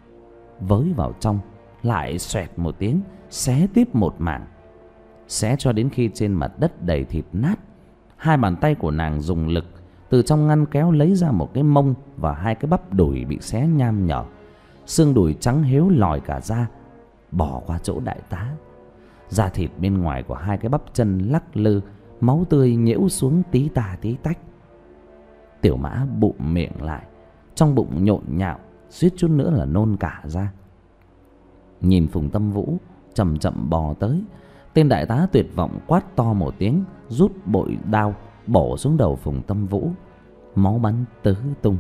Với vào trong, lại xoẹt một tiếng, xé tiếp một mảng, xé cho đến khi trên mặt đất đầy thịt nát. Hai bàn tay của nàng dùng lực từ trong ngăn kéo lấy ra một cái mông và hai cái bắp đùi bị xé nham nhở. Xương đùi trắng héo lòi cả ra, bỏ qua chỗ đại tá. Da thịt bên ngoài của hai cái bắp chân lắc lư, máu tươi nhễu xuống tí tà tí tách. Tiểu Mã bụm miệng lại, trong bụng nhộn nhạo, suýt chút nữa là nôn cả ra. Nhìn Phùng Tâm Vũ chậm chậm bò tới, tên đại tá tuyệt vọng quát to một tiếng, rút bội đao bổ xuống đầu Phùng Tâm Vũ. Máu bắn tứ tung.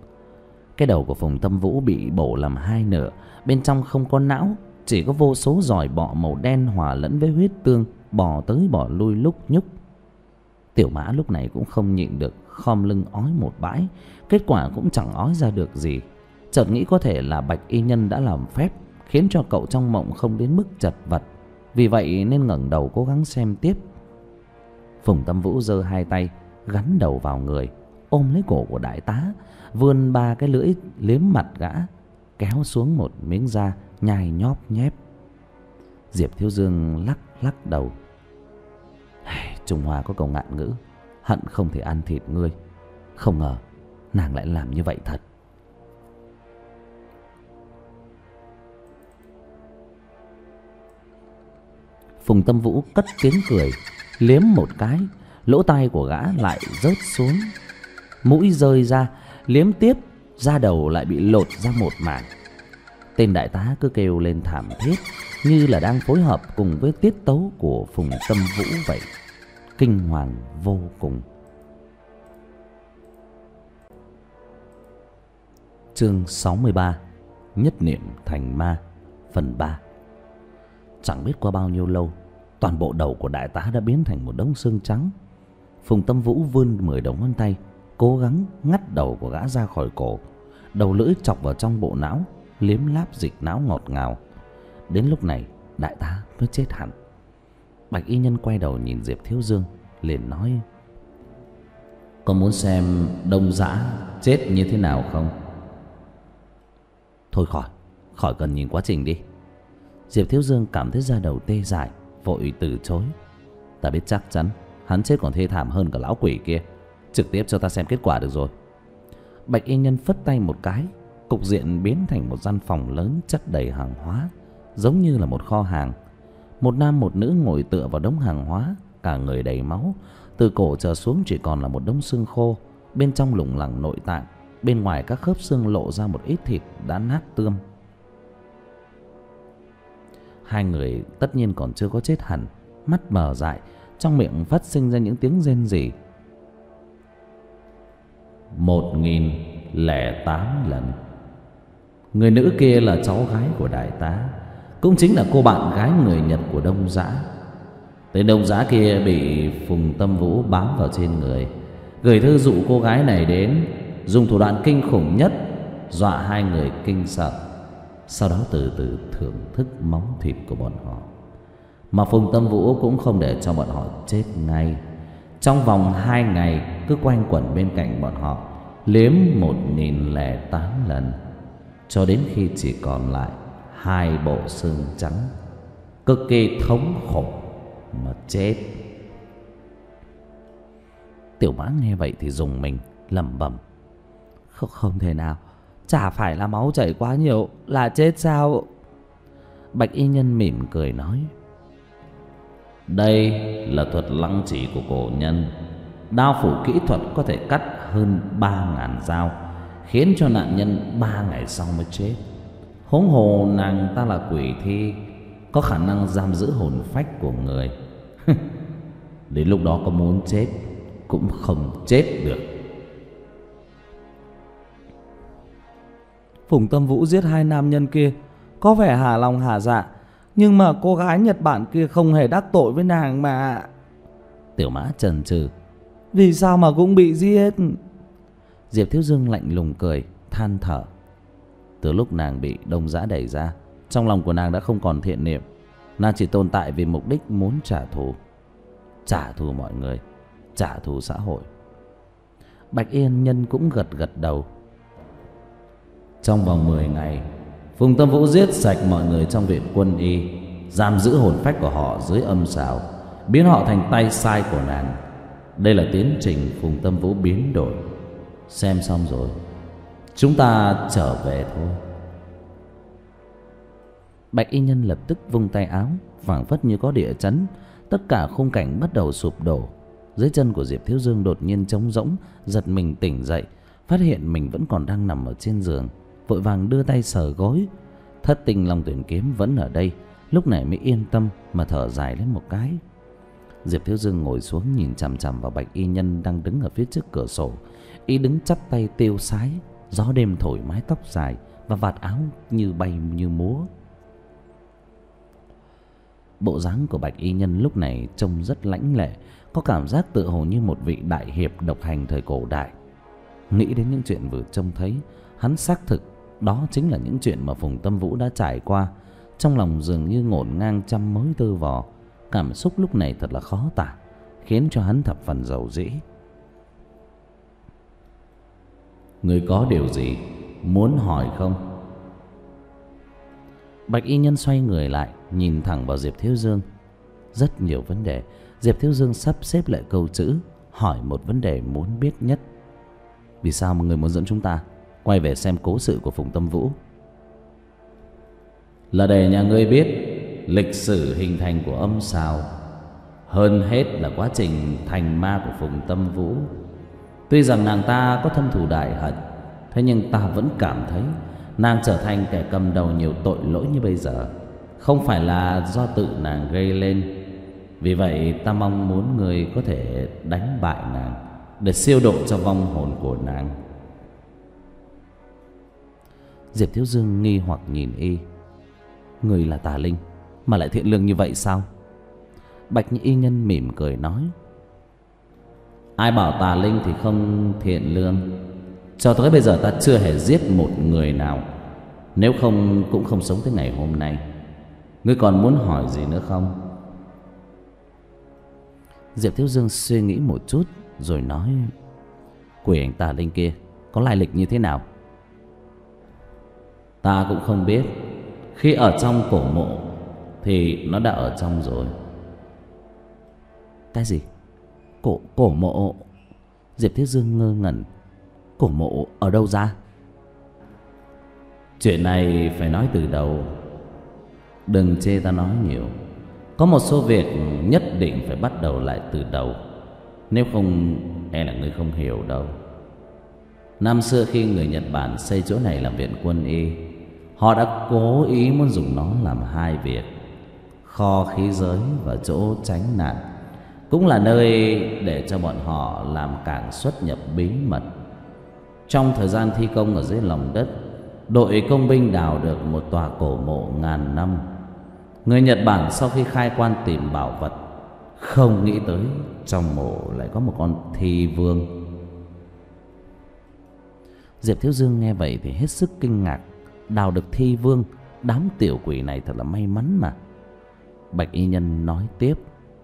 Cái đầu của Phùng Tâm Vũ bị bổ làm hai nửa, bên trong không có não, chỉ có vô số giòi bọ màu đen hòa lẫn với huyết tương bò tới bò lui lúc nhúc. Tiểu Mã lúc này cũng không nhịn được, khom lưng ói một bãi. Kết quả cũng chẳng ói ra được gì. Chợt nghĩ có thể là Bạch y nhân đã làm phép, khiến cho cậu trong mộng không đến mức chật vật. Vì vậy nên ngẩng đầu cố gắng xem tiếp. Phùng Tâm Vũ giơ hai tay gắn đầu vào người, ôm lấy cổ của đại tá, vươn ba cái lưỡi liếm mặt gã, kéo xuống một miếng da nhai nhóp nhép. Diệp Thiếu Dương lắc lắc đầu. Trung Hoa có câu ngạn ngữ, hận không thể ăn thịt ngươi. Không ngờ nàng lại làm như vậy thật. Phùng Tâm Vũ cất tiếng cười, liếm một cái, lỗ tai của gã lại rớt xuống. Mũi rơi ra, liếm tiếp, da đầu lại bị lột ra một mảng. Tên đại tá cứ kêu lên thảm thiết, như là đang phối hợp cùng với tiết tấu của Phùng Tâm Vũ vậy. Kinh hoàng vô cùng. Chương sáu mươi ba. Nhất niệm thành ma. Phần ba. Chẳng biết qua bao nhiêu lâu, toàn bộ đầu của đại tá đã biến thành một đống xương trắng. Phùng Tâm Vũ vươn mười đầu ngón tay, cố gắng ngắt đầu của gã ra khỏi cổ. Đầu lưỡi chọc vào trong bộ não, liếm láp dịch não ngọt ngào. Đến lúc này đại tá mới chết hẳn. Bạch y nhân quay đầu nhìn Diệp Thiếu Dương, liền nói: có muốn xem Đông Dã chết như thế nào không? Thôi khỏi, khỏi cần nhìn quá trình đi. Diệp Thiếu Dương cảm thấy da đầu tê dại, vội từ chối. Ta biết chắc chắn hắn chết còn thê thảm hơn cả lão quỷ kia. Trực tiếp cho ta xem kết quả được rồi. Bạch y nhân phất tay một cái, cục diện biến thành một gian phòng lớn chất đầy hàng hóa, giống như là một kho hàng. Một nam một nữ ngồi tựa vào đống hàng hóa, cả người đầy máu, từ cổ trở xuống chỉ còn là một đống xương khô, bên trong lủng lẳng nội tạng, bên ngoài các khớp xương lộ ra một ít thịt đã nát tươm. Hai người tất nhiên còn chưa có chết hẳn, mắt mở dại, trong miệng phát sinh ra những tiếng rên rỉ. Một nghìn lẻ tám lần. Người nữ kia là cháu gái của đại tá, cũng chính là cô bạn gái người Nhật của Đông Dã. Tên Đông Dã kia bị Phùng Tâm Vũ bám vào trên người, gửi thư dụ cô gái này đến, dùng thủ đoạn kinh khủng nhất dọa hai người kinh sợ, sau đó từ từ thưởng thức máu thịt của bọn họ. Mà Phùng Tâm Vũ cũng không để cho bọn họ chết ngay. Trong vòng hai ngày cứ quanh quẩn bên cạnh bọn họ, liếm một nghìn lẻ tám lần, cho đến khi chỉ còn lại hai bộ xương trắng, cực kỳ thống khổ mà chết. Tiểu Mã nghe vậy thì rùng mình, lẩm bẩm: Không, không thể nào, Ch chả phải là máu chảy quá nhiều là chết sao? Bạch y nhân mỉm cười nói: đây là thuật lăng chỉ của cổ nhân. Đao phủ kỹ thuật có thể cắt hơn ba ngàn dao, khiến cho nạn nhân ba ngày sau mới chết. Huống hồ nàng ta là quỷ thi, có khả năng giam giữ hồn phách của người. Đến lúc đó có muốn chết cũng không chết được. Phùng Tâm Vũ giết hai nam nhân kia có vẻ hà lòng hà dạ, nhưng mà cô gái Nhật Bản kia không hề đắc tội với nàng mà. Tiểu Mã chần chừ: vì sao mà cũng bị giết? Diệp Thiếu Dương lạnh lùng cười, than thở: từ lúc nàng bị Đông Dã đẩy ra, trong lòng của nàng đã không còn thiện niệm. Nàng chỉ tồn tại vì mục đích muốn trả thù. Trả thù mọi người, trả thù xã hội. Bạch Yên Nhân cũng gật gật đầu. Trong vòng mười ngày, Phùng Tâm Vũ giết sạch mọi người trong viện quân y, giam giữ hồn phách của họ dưới âm sào, biến họ thành tay sai của nàng. Đây là tiến trình Phùng Tâm Vũ biến đổi. Xem xong rồi, chúng ta trở về thôi. Bạch y nhân lập tức vung tay áo, phảng phất như có địa chấn. Tất cả khung cảnh bắt đầu sụp đổ. Dưới chân của Diệp Thiếu Dương đột nhiên trống rỗng, giật mình tỉnh dậy, phát hiện mình vẫn còn đang nằm ở trên giường, vội vàng đưa tay sờ gối. Thất tinh long tuyển kiếm vẫn ở đây, lúc này mới yên tâm mà thở dài lên một cái. Diệp Thiếu Dương ngồi xuống nhìn chằm chằm vào bạch y nhân đang đứng ở phía trước cửa sổ. Y đứng chắp tay tiêu sái, gió đêm thổi mái tóc dài và vạt áo như bay như múa. Bộ dáng của bạch y nhân lúc này trông rất lãnh lệ, có cảm giác tựa hồ như một vị đại hiệp độc hành thời cổ đại. Nghĩ đến những chuyện vừa trông thấy, hắn xác thực đó chính là những chuyện mà Phùng Tâm Vũ đã trải qua. Trong lòng dường như ngổn ngang trăm mối tơ vò. Cảm xúc lúc này thật là khó tả, khiến cho hắn thập phần dầu dĩ. Người có điều gì muốn hỏi không? Bạch y nhân xoay người lại, nhìn thẳng vào Diệp Thiếu Dương. Rất nhiều vấn đề. Diệp Thiếu Dương sắp xếp lại câu chữ, hỏi một vấn đề muốn biết nhất. Vì sao mà người muốn dẫn chúng ta quay về xem cố sự của Phùng Tâm Vũ? Là để nhà ngươi biết lịch sử hình thành của âm sào, hơn hết là quá trình thành ma của Phùng Tâm Vũ. Tuy rằng nàng ta có thâm thù đại hận, thế nhưng ta vẫn cảm thấy nàng trở thành kẻ cầm đầu nhiều tội lỗi như bây giờ không phải là do tự nàng gây lên. Vì vậy ta mong muốn người có thể đánh bại nàng để siêu độ cho vong hồn của nàng. Diệp Thiếu Dương nghi hoặc nhìn y. Người là tà linh mà lại thiện lương như vậy sao? Bạch y nhân mỉm cười nói: ai bảo tà linh thì không thiện lương? Cho tới bây giờ ta chưa hề giết một người nào, nếu không cũng không sống tới ngày hôm nay. Ngươi còn muốn hỏi gì nữa không? Diệp Thiếu Dương suy nghĩ một chút rồi nói: quỷ ảnh tà linh kia có lai lịch như thế nào? Ta cũng không biết. Khi ở trong cổ mộ thì nó đã ở trong rồi. Cái gì? Cổ, cổ mộ? Diệp Thiếu Dương ngơ ngẩn. Cổ mộ ở đâu ra? Chuyện này phải nói từ đầu. Đừng chê ta nói nhiều. Có một số việc nhất định phải bắt đầu lại từ đầu, nếu không e là ngươi không hiểu đâu. Năm xưa khi người Nhật Bản xây chỗ này làm viện quân y, họ đã cố ý muốn dùng nó làm hai việc: kho khí giới và chỗ tránh nạn, cũng là nơi để cho bọn họ làm cảng xuất nhập bí mật. Trong thời gian thi công ở dưới lòng đất, đội công binh đào được một tòa cổ mộ ngàn năm. Người Nhật Bản sau khi khai quan tìm bảo vật, không nghĩ tới trong mộ lại có một con thi vương. Diệp Thiếu Dương nghe vậy thì hết sức kinh ngạc. Đào được thi vương, đám tiểu quỷ này thật là may mắn mà. Bạch y nhân nói tiếp: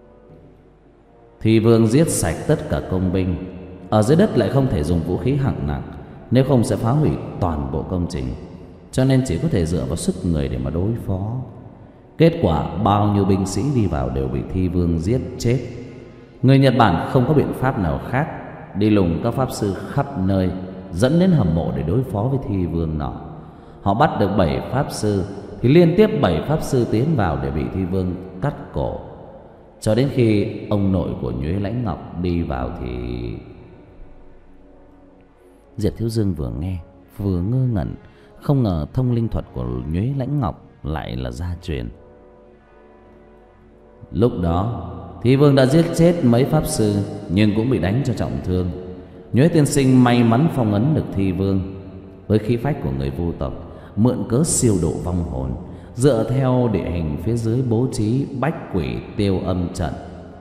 thi vương giết sạch tất cả công binh, ở dưới đất lại không thể dùng vũ khí hạng nặng, nếu không sẽ phá hủy toàn bộ công trình, cho nên chỉ có thể dựa vào sức người để mà đối phó. Kết quả bao nhiêu binh sĩ đi vào đều bị thi vương giết chết. Người Nhật Bản không có biện pháp nào khác, đi lùng các pháp sư khắp nơi, dẫn đến hầm mộ để đối phó với thi vương nọ. Họ bắt được bảy pháp sư thì liên tiếp bảy pháp sư tiến vào để bị thi vương cắt cổ, cho đến khi ông nội của Nhuế Lãnh Ngọc đi vào thì Diệp Thiếu Dương vừa nghe vừa ngơ ngẩn, không ngờ thông linh thuật của Nhuế Lãnh Ngọc lại là gia truyền. Lúc đó Thi vương đã giết chết mấy pháp sư nhưng cũng bị đánh cho trọng thương. Nhuế tiên sinh may mắn phong ấn được Thi vương với khí phách của người Vu tộc, mượn cớ siêu độ vong hồn, dựa theo địa hình phía dưới bố trí bách quỷ tiêu âm trận.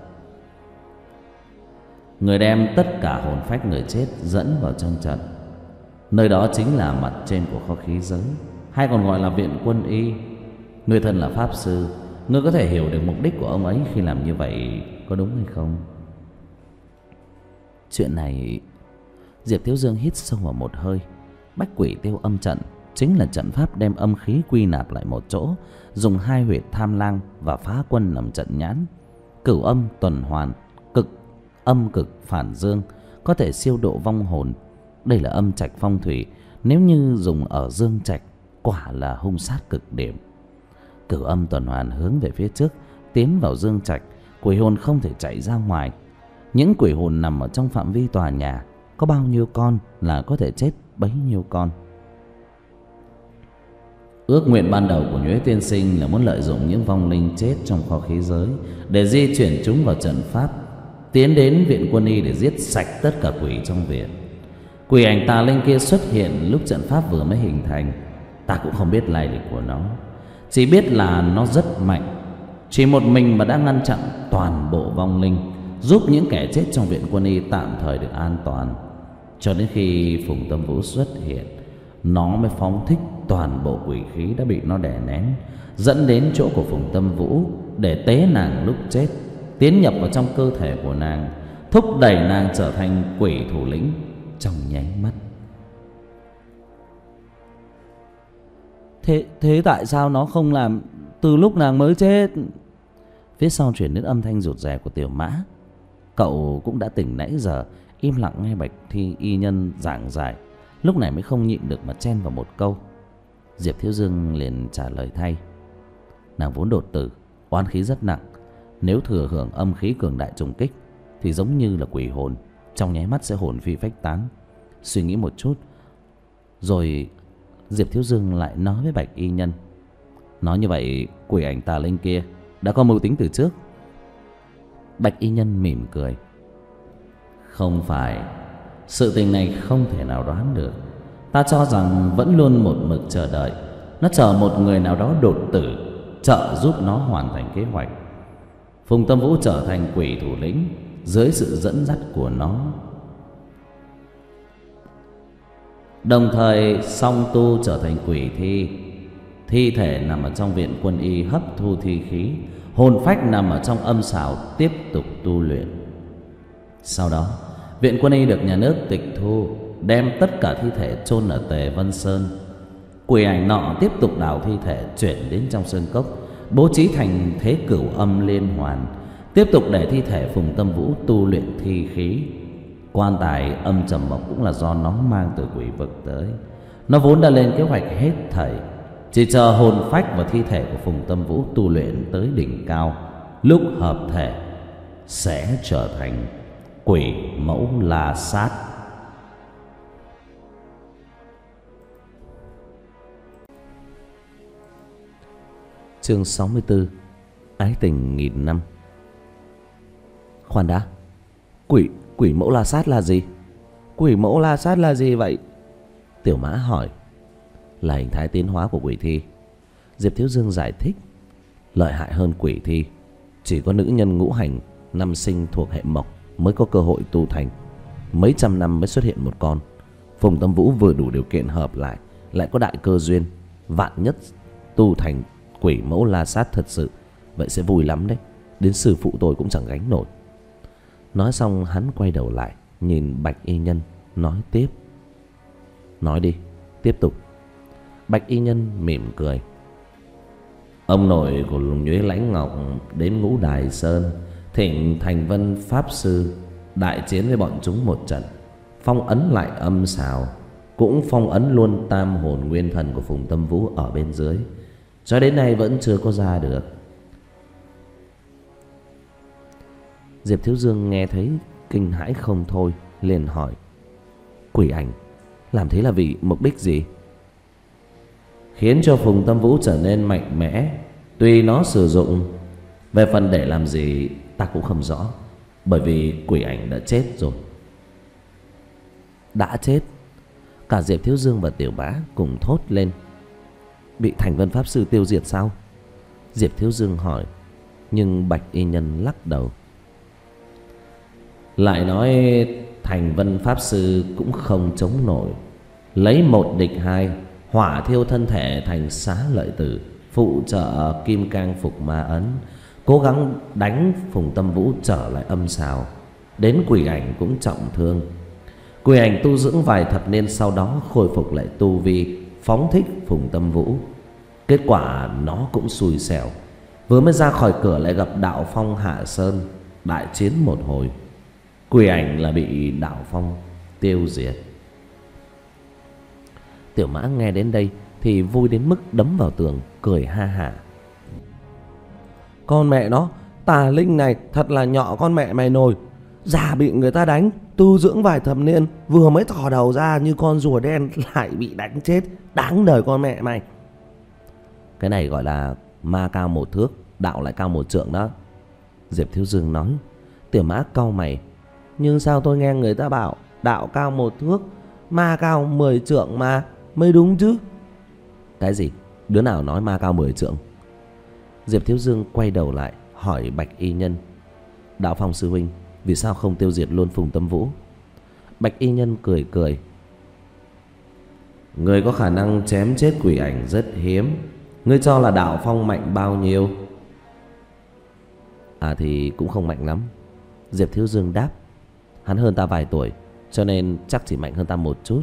Người đem tất cả hồn phách người chết dẫn vào trong trận. Nơi đó chính là mặt trên của kho khí giới, hay còn gọi là viện quân y. Người thân là pháp sư, ngươi có thể hiểu được mục đích của ông ấy khi làm như vậy có đúng hay không? Chuyện này, Diệp Thiếu Dương hít sâu vào một hơi. Bách quỷ tiêu âm trận chính là trận pháp đem âm khí quy nạp lại một chỗ, dùng hai huyệt Tham Lang và Phá Quân làm trận nhãn. Cửu âm tuần hoàn, cực âm cực phản dương, có thể siêu độ vong hồn. Đây là âm trạch phong thủy, nếu như dùng ở dương trạch quả là hung sát cực điểm. Cửu âm tuần hoàn hướng về phía trước, tiến vào dương trạch, quỷ hồn không thể chạy ra ngoài. Những quỷ hồn nằm ở trong phạm vi tòa nhà, có bao nhiêu con là có thể chết bấy nhiêu con. Ước nguyện ban đầu của Nhuế tiên sinh là muốn lợi dụng những vong linh chết trong kho khí giới để di chuyển chúng vào trận pháp, tiến đến viện quân y để giết sạch tất cả quỷ trong viện. Quỷ ảnh tà linh kia xuất hiện lúc trận pháp vừa mới hình thành. Ta cũng không biết lai lịch của nó, chỉ biết là nó rất mạnh. Chỉ một mình mà đã ngăn chặn toàn bộ vong linh, giúp những kẻ chết trong viện quân y tạm thời được an toàn. Cho đến khi Phùng Tâm Vũ xuất hiện, nó mới phóng thích toàn bộ quỷ khí đã bị nó đè nén, dẫn đến chỗ của Phùng Tâm Vũ để tế nàng lúc chết, tiến nhập vào trong cơ thể của nàng, thúc đẩy nàng trở thành quỷ thủ lĩnh trong nháy mắt. Thế, thế tại sao nó không làm từ lúc nàng mới chết? Phía sau truyền đến âm thanh rụt rè của Tiểu Mã. Cậu cũng đã tỉnh nãy giờ, im lặng nghe Bạch Thi y nhân giảng giải, lúc này mới không nhịn được mà chen vào một câu. Diệp Thiếu Dương liền trả lời thay. Nàng vốn đột tử, oán khí rất nặng, nếu thừa hưởng âm khí cường đại trùng kích thì giống như là quỷ hồn, trong nháy mắt sẽ hồn phi phách tán. Suy nghĩ một chút rồi Diệp Thiếu Dương lại nói với Bạch y nhân. Nói như vậy quỷ ảnh tà linh kia đã có mưu tính từ trước. Bạch y nhân mỉm cười. Không phải, sự tình này không thể nào đoán được. Ta cho rằng vẫn luôn một mực chờ đợi, nó chờ một người nào đó đột tử trợ giúp nó hoàn thành kế hoạch. Phùng Tâm Vũ trở thành quỷ thủ lĩnh dưới sự dẫn dắt của nó, đồng thời song tu trở thành quỷ thi. Thi thể nằm ở trong viện quân y hấp thu thi khí, hồn phách nằm ở trong âm xảo tiếp tục tu luyện. Sau đó viện quân y được nhà nước tịch thu, đem tất cả thi thể chôn ở Tề Vân Sơn. Quỷ ảnh nọ tiếp tục đào thi thể chuyển đến trong sơn cốc, bố trí thành thế cửu âm liên hoàn, tiếp tục để thi thể Phùng Tâm Vũ tu luyện thi khí. Quan tài âm trầm mộc cũng là do nó mang từ quỷ vực tới. Nó vốn đã lên kế hoạch hết thảy, chỉ chờ hồn phách và thi thể của Phùng Tâm Vũ tu luyện tới đỉnh cao, lúc hợp thể sẽ trở thành quỷ mẫu La Sát. Chương sáu mươi tư. Ái tình nghìn năm. Khoan đã, quỷ quỷ mẫu La Sát là gì? Quỷ mẫu La Sát là gì vậy? Tiểu Mã hỏi. Là hình thái tiến hóa của quỷ thi. Diệp Thiếu Dương giải thích. Lợi hại hơn quỷ thi, chỉ có nữ nhân ngũ hành năm sinh thuộc hệ mộc mới có cơ hội tu thành. Mấy trăm năm mới xuất hiện một con. Phùng Tâm Vũ vừa đủ điều kiện hợp lại, lại có đại cơ duyên, vạn nhất tu thành quỷ mẫu La Sát thật sự, vậy sẽ vui lắm đấy. Đến sư phụ tôi cũng chẳng gánh nổi. Nói xong hắn quay đầu lại nhìn Bạch y nhân nói tiếp. Nói đi, tiếp tục. Bạch y nhân mỉm cười. Ông nội của Nhuế Lãnh Ngọc đến Ngũ Đài Sơn thỉnh Thành Vân pháp sư đại chiến với bọn chúng một trận. phong ấn lại âm xào, cũng phong ấn luôn tam hồn nguyên thần của Phùng Tâm Vũ ở bên dưới, cho đến nay vẫn chưa có ra được. Diệp Thiếu Dương nghe thấy kinh hãi không thôi, liền hỏi: Quỷ ảnh làm thế là vì mục đích gì? Khiến cho Phùng Tâm Vũ trở nên mạnh mẽ, tùy nó sử dụng. Về phần để làm gì ta cũng không rõ, bởi vì quỷ ảnh đã chết rồi. Đã chết? Cả Diệp Thiếu Dương và Tiểu Bá cùng thốt lên. Bị Thành Vân Pháp Sư tiêu diệt sao? Diệp Thiếu Dương hỏi, nhưng Bạch Y Nhân lắc đầu. Lại nói Thành Vân Pháp Sư cũng không chống nổi, lấy một địch hai, hỏa thiêu thân thể thành Xá Lợi Tử, phụ trợ Kim Cang Phục Ma Ấn, cố gắng đánh Phùng Tâm Vũ trở lại âm xào. Đến quỷ ảnh cũng trọng thương. Quỷ ảnh tu dưỡng vài thập niên, sau đó khôi phục lại tu vi, phóng thích Phùng Tâm Vũ. Kết quả nó cũng xui xẻo, vừa mới ra khỏi cửa lại gặp Đạo Phong hạ sơn, đại chiến một hồi. Quỷ ảnh là bị Đạo Phong tiêu diệt. Tiểu Mã nghe đến đây thì vui đến mức đấm vào tường, cười ha hả. Con mẹ nó, tà linh này thật là nhọ con mẹ mày nồi. Già bị người ta đánh, tu dưỡng vài thập niên, vừa mới thò đầu ra như con rùa đen lại bị đánh chết. Đáng đời con mẹ mày. Cái này gọi là ma cao một thước, đạo lại cao một trượng đó, Diệp Thiếu Dương nói. Tiểu Mã cau mày. Nhưng sao tôi nghe người ta bảo đạo cao một thước, ma cao mười trượng mà, mới đúng chứ. Cái gì? Đứa nào nói ma cao mười trượng? Diệp Thiếu Dương quay đầu lại hỏi Bạch Y Nhân. Đạo Phong sư huynh, vì sao không tiêu diệt luôn Phùng Tâm Vũ? Bạch Y Nhân cười cười. Người có khả năng chém chết quỷ ảnh rất hiếm. Ngươi cho là Đạo Phong mạnh bao nhiêu? À thì cũng không mạnh lắm, Diệp Thiếu Dương đáp. Hắn hơn ta vài tuổi, cho nên chắc chỉ mạnh hơn ta một chút.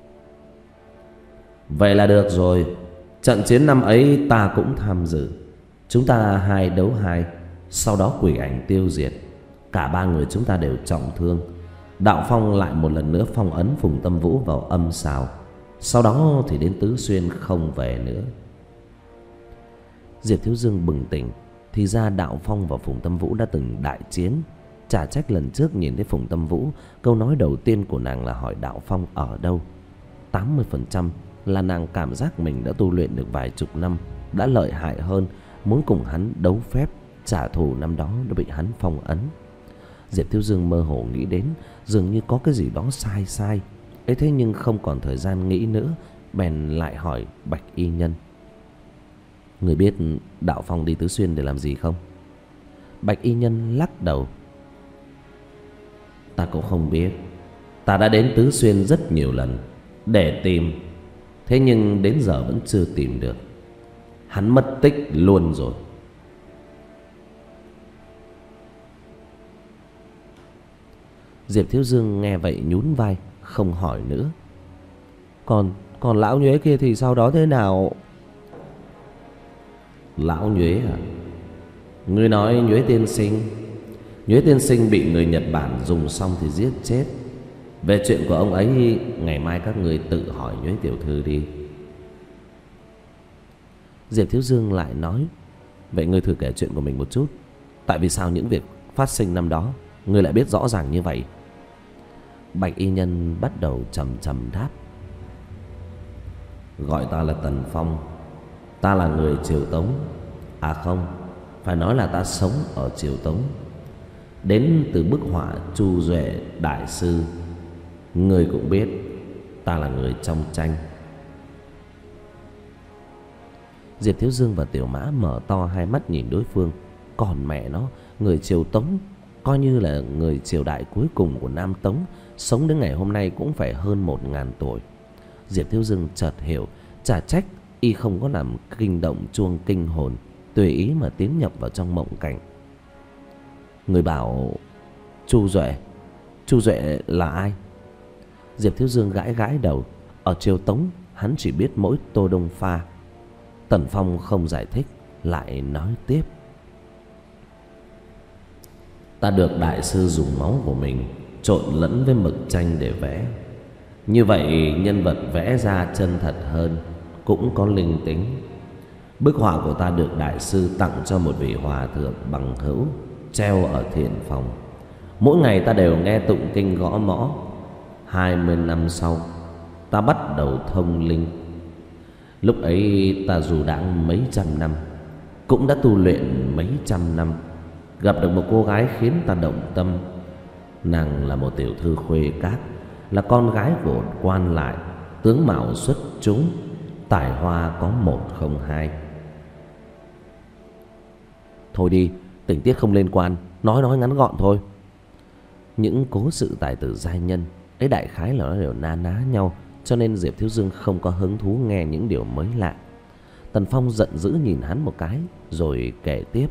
Vậy là được rồi. Trận chiến năm ấy ta cũng tham dự. Chúng ta hai đấu hai, sau đó quỷ ảnh tiêu diệt. Cả ba người chúng ta đều trọng thương. Đạo Phong lại một lần nữa phong ấn Phùng Tâm Vũ vào âm xào, sau đó thì đến Tứ Xuyên không về nữa. Diệp Thiếu Dương bừng tỉnh. Thì ra Đạo Phong và Phùng Tâm Vũ đã từng đại chiến. Chả trách lần trước nhìn thấy Phùng Tâm Vũ, câu nói đầu tiên của nàng là hỏi Đạo Phong ở đâu. Tám mươi phần trăm là nàng cảm giác mình đã tu luyện được vài chục năm, đã lợi hại hơn, muốn cùng hắn đấu phép trả thù năm đó đã bị hắn phong ấn. Diệp Thiếu Dương mơ hồ nghĩ đến dường như có cái gì đó sai sai ấy, thế nhưng không còn thời gian nghĩ nữa, bèn lại hỏi Bạch Y Nhân. Người biết Đạo Phong đi Tứ Xuyên để làm gì không? Bạch Y Nhân lắc đầu. Ta cũng không biết. Ta đã đến Tứ Xuyên rất nhiều lần để tìm, thế nhưng đến giờ vẫn chưa tìm được. Hắn mất tích luôn rồi. Diệp Thiếu Dương nghe vậy nhún vai, không hỏi nữa. Còn còn lão nhuế kia thì sau đó thế nào? Lão nhuế à? Ngươi nói Nhuế tiên sinh? Nhuế tiên sinh bị người Nhật Bản dùng xong thì giết chết. Về chuyện của ông ấy, ngày mai các người tự hỏi Nhuế tiểu thư đi. Diệp Thiếu Dương lại nói. Vậy ngươi thử kể chuyện của mình một chút. Tại vì sao những việc phát sinh năm đó ngươi lại biết rõ ràng như vậy? Bạch Y Nhân bắt đầu trầm trầm đáp. Gọi ta là Tần Phong. Ta là người Triều Tống. À không, phải nói là ta sống ở Triều Tống. Đến từ bức họa Chu Duệ đại sư. Ngươi cũng biết ta là người trong tranh. Diệp Thiếu Dương và Tiểu Mã mở to hai mắt nhìn đối phương. Còn mẹ nó, người Triều Tống coi như là người triều đại cuối cùng của Nam Tống, sống đến ngày hôm nay cũng phải hơn một ngàn tuổi. Diệp Thiếu Dương chợt hiểu, chả trách y không có làm kinh động chuông kinh hồn, tùy ý mà tiến nhập vào trong mộng cảnh. Người bảo Chu Duệ. Chu Duệ là ai? Diệp Thiếu Dương gãi gãi đầu. Ở Triều Tống hắn chỉ biết mỗi Tô Đông Pha. Tần Phong không giải thích, lại nói tiếp. Ta được đại sư dùng máu của mình trộn lẫn với mực tranh để vẽ. Như vậy nhân vật vẽ ra chân thật hơn, cũng có linh tính. Bức họa của ta được đại sư tặng cho một vị hòa thượng bằng hữu, treo ở thiện phòng. Mỗi ngày ta đều nghe tụng kinh gõ mõ. Hai mươi năm sau, ta bắt đầu thông linh. Lúc ấy ta dù đã mấy trăm năm, cũng đã tu luyện mấy trăm năm, gặp được một cô gái khiến ta động tâm. Nàng là một tiểu thư Khuê Các, là con gái của quan lại, tướng mạo xuất chúng, tài hoa có một không hai. Thôi đi, tình tiết không liên quan, nói nói ngắn gọn thôi. Những cố sự tài tử giai nhân ấy đại khái là nó đều na ná nhau, cho nên Diệp Thiếu Dương không có hứng thú nghe những điều mới lạ. Tần Phong giận dữ nhìn hắn một cái, rồi kể tiếp.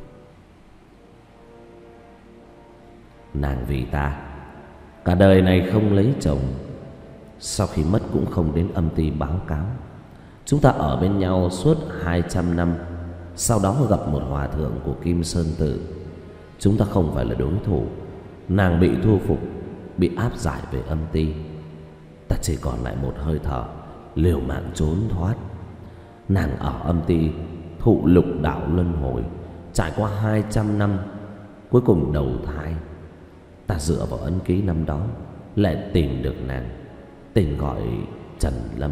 Nàng vì ta cả đời này không lấy chồng, sau khi mất cũng không đến âm ty báo cáo. Chúng ta ở bên nhau suốt hai trăm năm. Sau đó gặp một hòa thượng của Kim Sơn Tự. Chúng ta không phải là đối thủ. Nàng bị thu phục, bị áp giải về âm ty. Ta chỉ còn lại một hơi thở, liều mạng trốn thoát. Nàng ở âm ty thụ lục đạo luân hồi, trải qua hai trăm năm, cuối cùng đầu thai. Ta dựa vào ấn ký năm đó lại tìm được nàng, tên gọi Trần Lâm.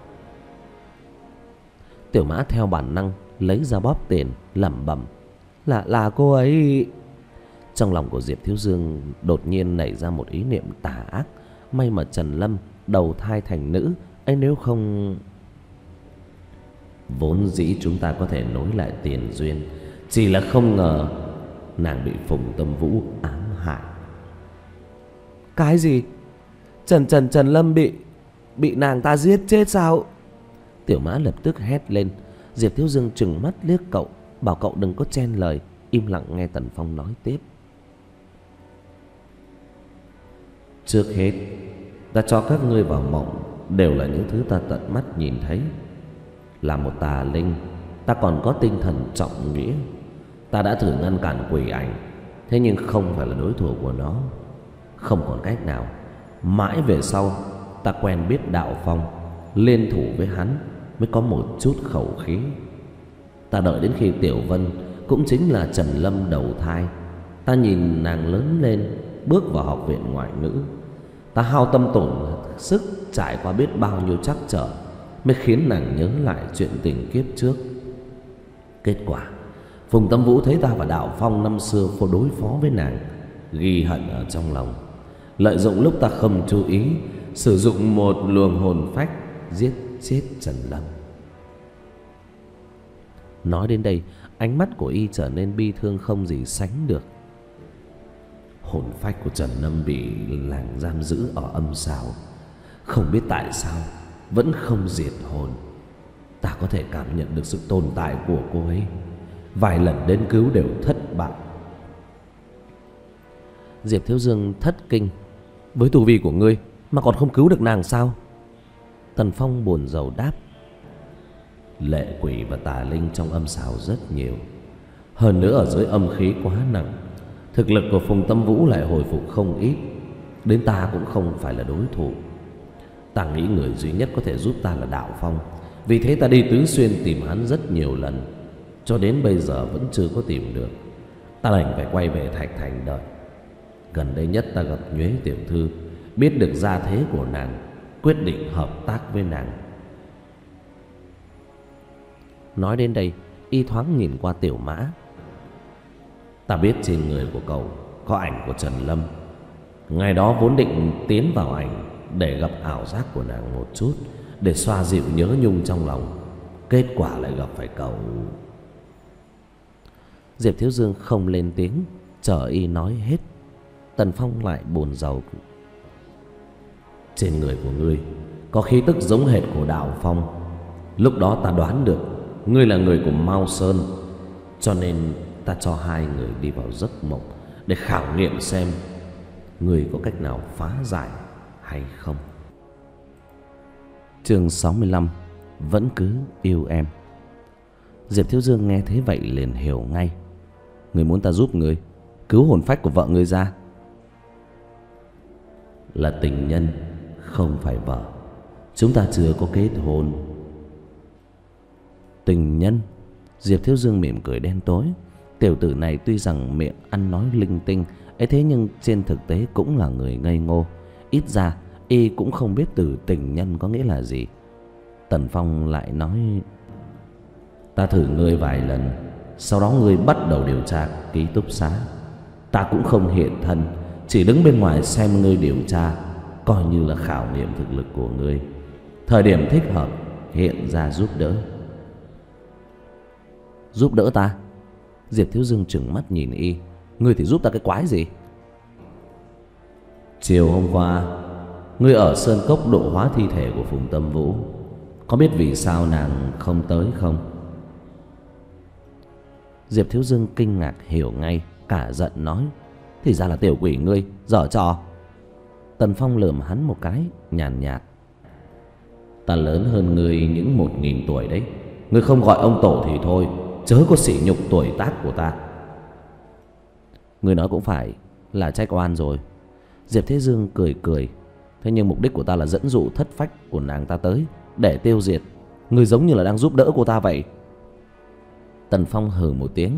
Tiểu Mã theo bản năng lấy ra bóp tiền, lẩm bẩm: Là là cô ấy. Trong lòng của Diệp Thiếu Dương đột nhiên nảy ra một ý niệm tà ác. May mà Trần Lâm đầu thai thành nữ ấy, nếu không... Vốn dĩ chúng ta có thể nối lại tiền duyên, chỉ là không ngờ nàng bị Phùng Tâm Vũ ám hại. Cái gì? Trần Trần Trần Lâm bị Bị nàng ta giết chết sao? Tiểu Mã lập tức hét lên. Diệp Thiếu Dương trừng mắt liếc cậu, bảo cậu đừng có chen lời, im lặng nghe Tần Phong nói tiếp. Trước hết, ta cho các ngươi vào mộng đều là những thứ ta tận mắt nhìn thấy. Là một tà linh, ta còn có tinh thần trọng nghĩa. Ta đã thử ngăn cản quỷ ảnh, thế nhưng không phải là đối thủ của nó. Không còn cách nào. Mãi về sau, ta quen biết Đạo Phong, liên thủ với hắn mới có một chút khẩu khí. Ta đợi đến khi Tiểu Vân, cũng chính là Trần Lâm đầu thai, ta nhìn nàng lớn lên, bước vào học viện ngoại ngữ. Ta hao tâm tổn sức, trải qua biết bao nhiêu trắc trở, mới khiến nàng nhớ lại chuyện tình kiếp trước. Kết quả, Phùng Tâm Vũ thấy ta và Đạo Phong năm xưa phô đối phó với nàng, ghi hận ở trong lòng, lợi dụng lúc ta không chú ý, sử dụng một luồng hồn phách giết chết Trần Lâm. Nói đến đây, ánh mắt của y trở nên bi thương không gì sánh được. Hồn phách của Trần Lâm bị làng giam giữ ở âm xào, không biết tại sao vẫn không diệt hồn. Ta có thể cảm nhận được sự tồn tại của cô ấy. Vài lần đến cứu đều thất bại. Diệp Thiếu Dương thất kinh. Với tu vi của ngươi mà còn không cứu được nàng sao? Tần Phong buồn rầu đáp. Lệ quỷ và tà linh trong âm xào rất nhiều, hơn nữa ở dưới âm khí quá nặng. Thực lực của Phùng Tâm Vũ lại hồi phục không ít, đến ta cũng không phải là đối thủ. Ta nghĩ người duy nhất có thể giúp ta là Đạo Phong. Vì thế ta đi Tứ Xuyên tìm hắn rất nhiều lần, cho đến bây giờ vẫn chưa có tìm được. Ta đành phải quay về Thạch Thành đợi. Gần đây nhất ta gặp Nhuế tiểu thư, biết được gia thế của nàng, quyết định hợp tác với nàng. Nói đến đây, y thoáng nhìn qua Tiểu Mã. Ta biết trên người của cậu có ảnh của Trần Lâm. Ngày đó vốn định tiến vào ảnh để gặp ảo giác của nàng một chút, để xoa dịu nhớ nhung trong lòng. Kết quả lại gặp phải cậu. Diệp Thiếu Dương không lên tiếng, chờ y nói hết. Tần Phong lại buồn rầu. Trên người của ngươi có khí tức giống hệt của Đạo Phong. Lúc đó ta đoán được ngươi là người của Mao Sơn, cho nên ta cho hai người đi vào giấc mộng để khảo nghiệm xem ngươi có cách nào phá giải hay không. Chương sáu mươi lăm. Vẫn cứ yêu em. Diệp Thiếu Dương nghe thế vậy liền hiểu ngay. Người muốn ta giúp người cứu hồn phách của vợ người ra? là tình nhân, không phải vợ. Chúng ta chưa có kết hôn. Tình nhân? Diệp Thiếu Dương mỉm cười đen tối. Tiểu tử này tuy rằng miệng ăn nói linh tinh ấy, thế nhưng trên thực tế cũng là người ngây ngô. Ít ra y cũng không biết từ tình nhân có nghĩa là gì. Tần Phong lại nói: ta thử ngươi vài lần, sau đó ngươi bắt đầu điều tra ký túc xá. Ta cũng không hiện thân, chỉ đứng bên ngoài xem ngươi điều tra, coi như là khảo nghiệm thực lực của ngươi. Thời điểm thích hợp hiện ra giúp đỡ. Giúp đỡ ta? Diệp Thiếu Dương trừng mắt nhìn y. Ngươi thì giúp ta cái quái gì? Chiều hôm qua ngươi ở sơn cốc độ hóa thi thể của Phùng Tâm Vũ, có biết vì sao nàng không tới không? Diệp Thiếu Dương kinh ngạc hiểu ngay, cả giận nói: thì ra là tiểu quỷ ngươi giở trò. Tần Phong lườm hắn một cái, nhàn nhạt: ta lớn hơn ngươi những một nghìn tuổi đấy. Ngươi không gọi ông tổ thì thôi, chớ có sỉ nhục tuổi tác của ta. Ngươi nói cũng phải, là trách oan rồi. Diệp Thế Dương cười cười: thế nhưng mục đích của ta là dẫn dụ thất phách của nàng ta tới để tiêu diệt. Ngươi giống như là đang giúp đỡ cô ta vậy. Tần Phong hừ một tiếng: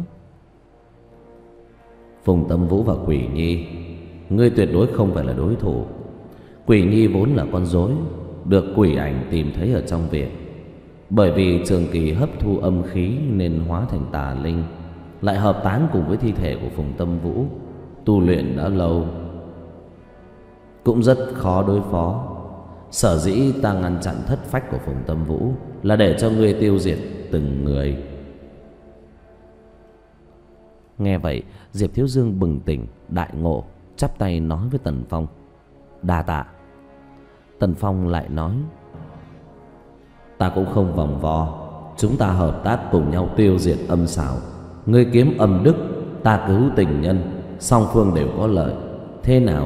Phùng Tâm Vũ và Quỷ Nhi, ngươi tuyệt đối không phải là đối thủ. Quỷ Nhi vốn là con rối, được quỷ ảnh tìm thấy ở trong viện. Bởi vì trường kỳ hấp thu âm khí nên hóa thành tà linh, lại hợp tán cùng với thi thể của Phùng Tâm Vũ, tu luyện đã lâu, cũng rất khó đối phó. Sở dĩ ta ngăn chặn thất phách của Phùng Tâm Vũ là để cho ngươi tiêu diệt từng người. Nghe vậy, Diệp Thiếu Dương bừng tỉnh đại ngộ, chắp tay nói với Tần Phong: đa tạ. Tần Phong lại nói: ta cũng không vòng vo, chúng ta hợp tác cùng nhau tiêu diệt âm xảo. Ngươi kiếm âm đức, ta cứu tình nhân, song phương đều có lợi. Thế nào?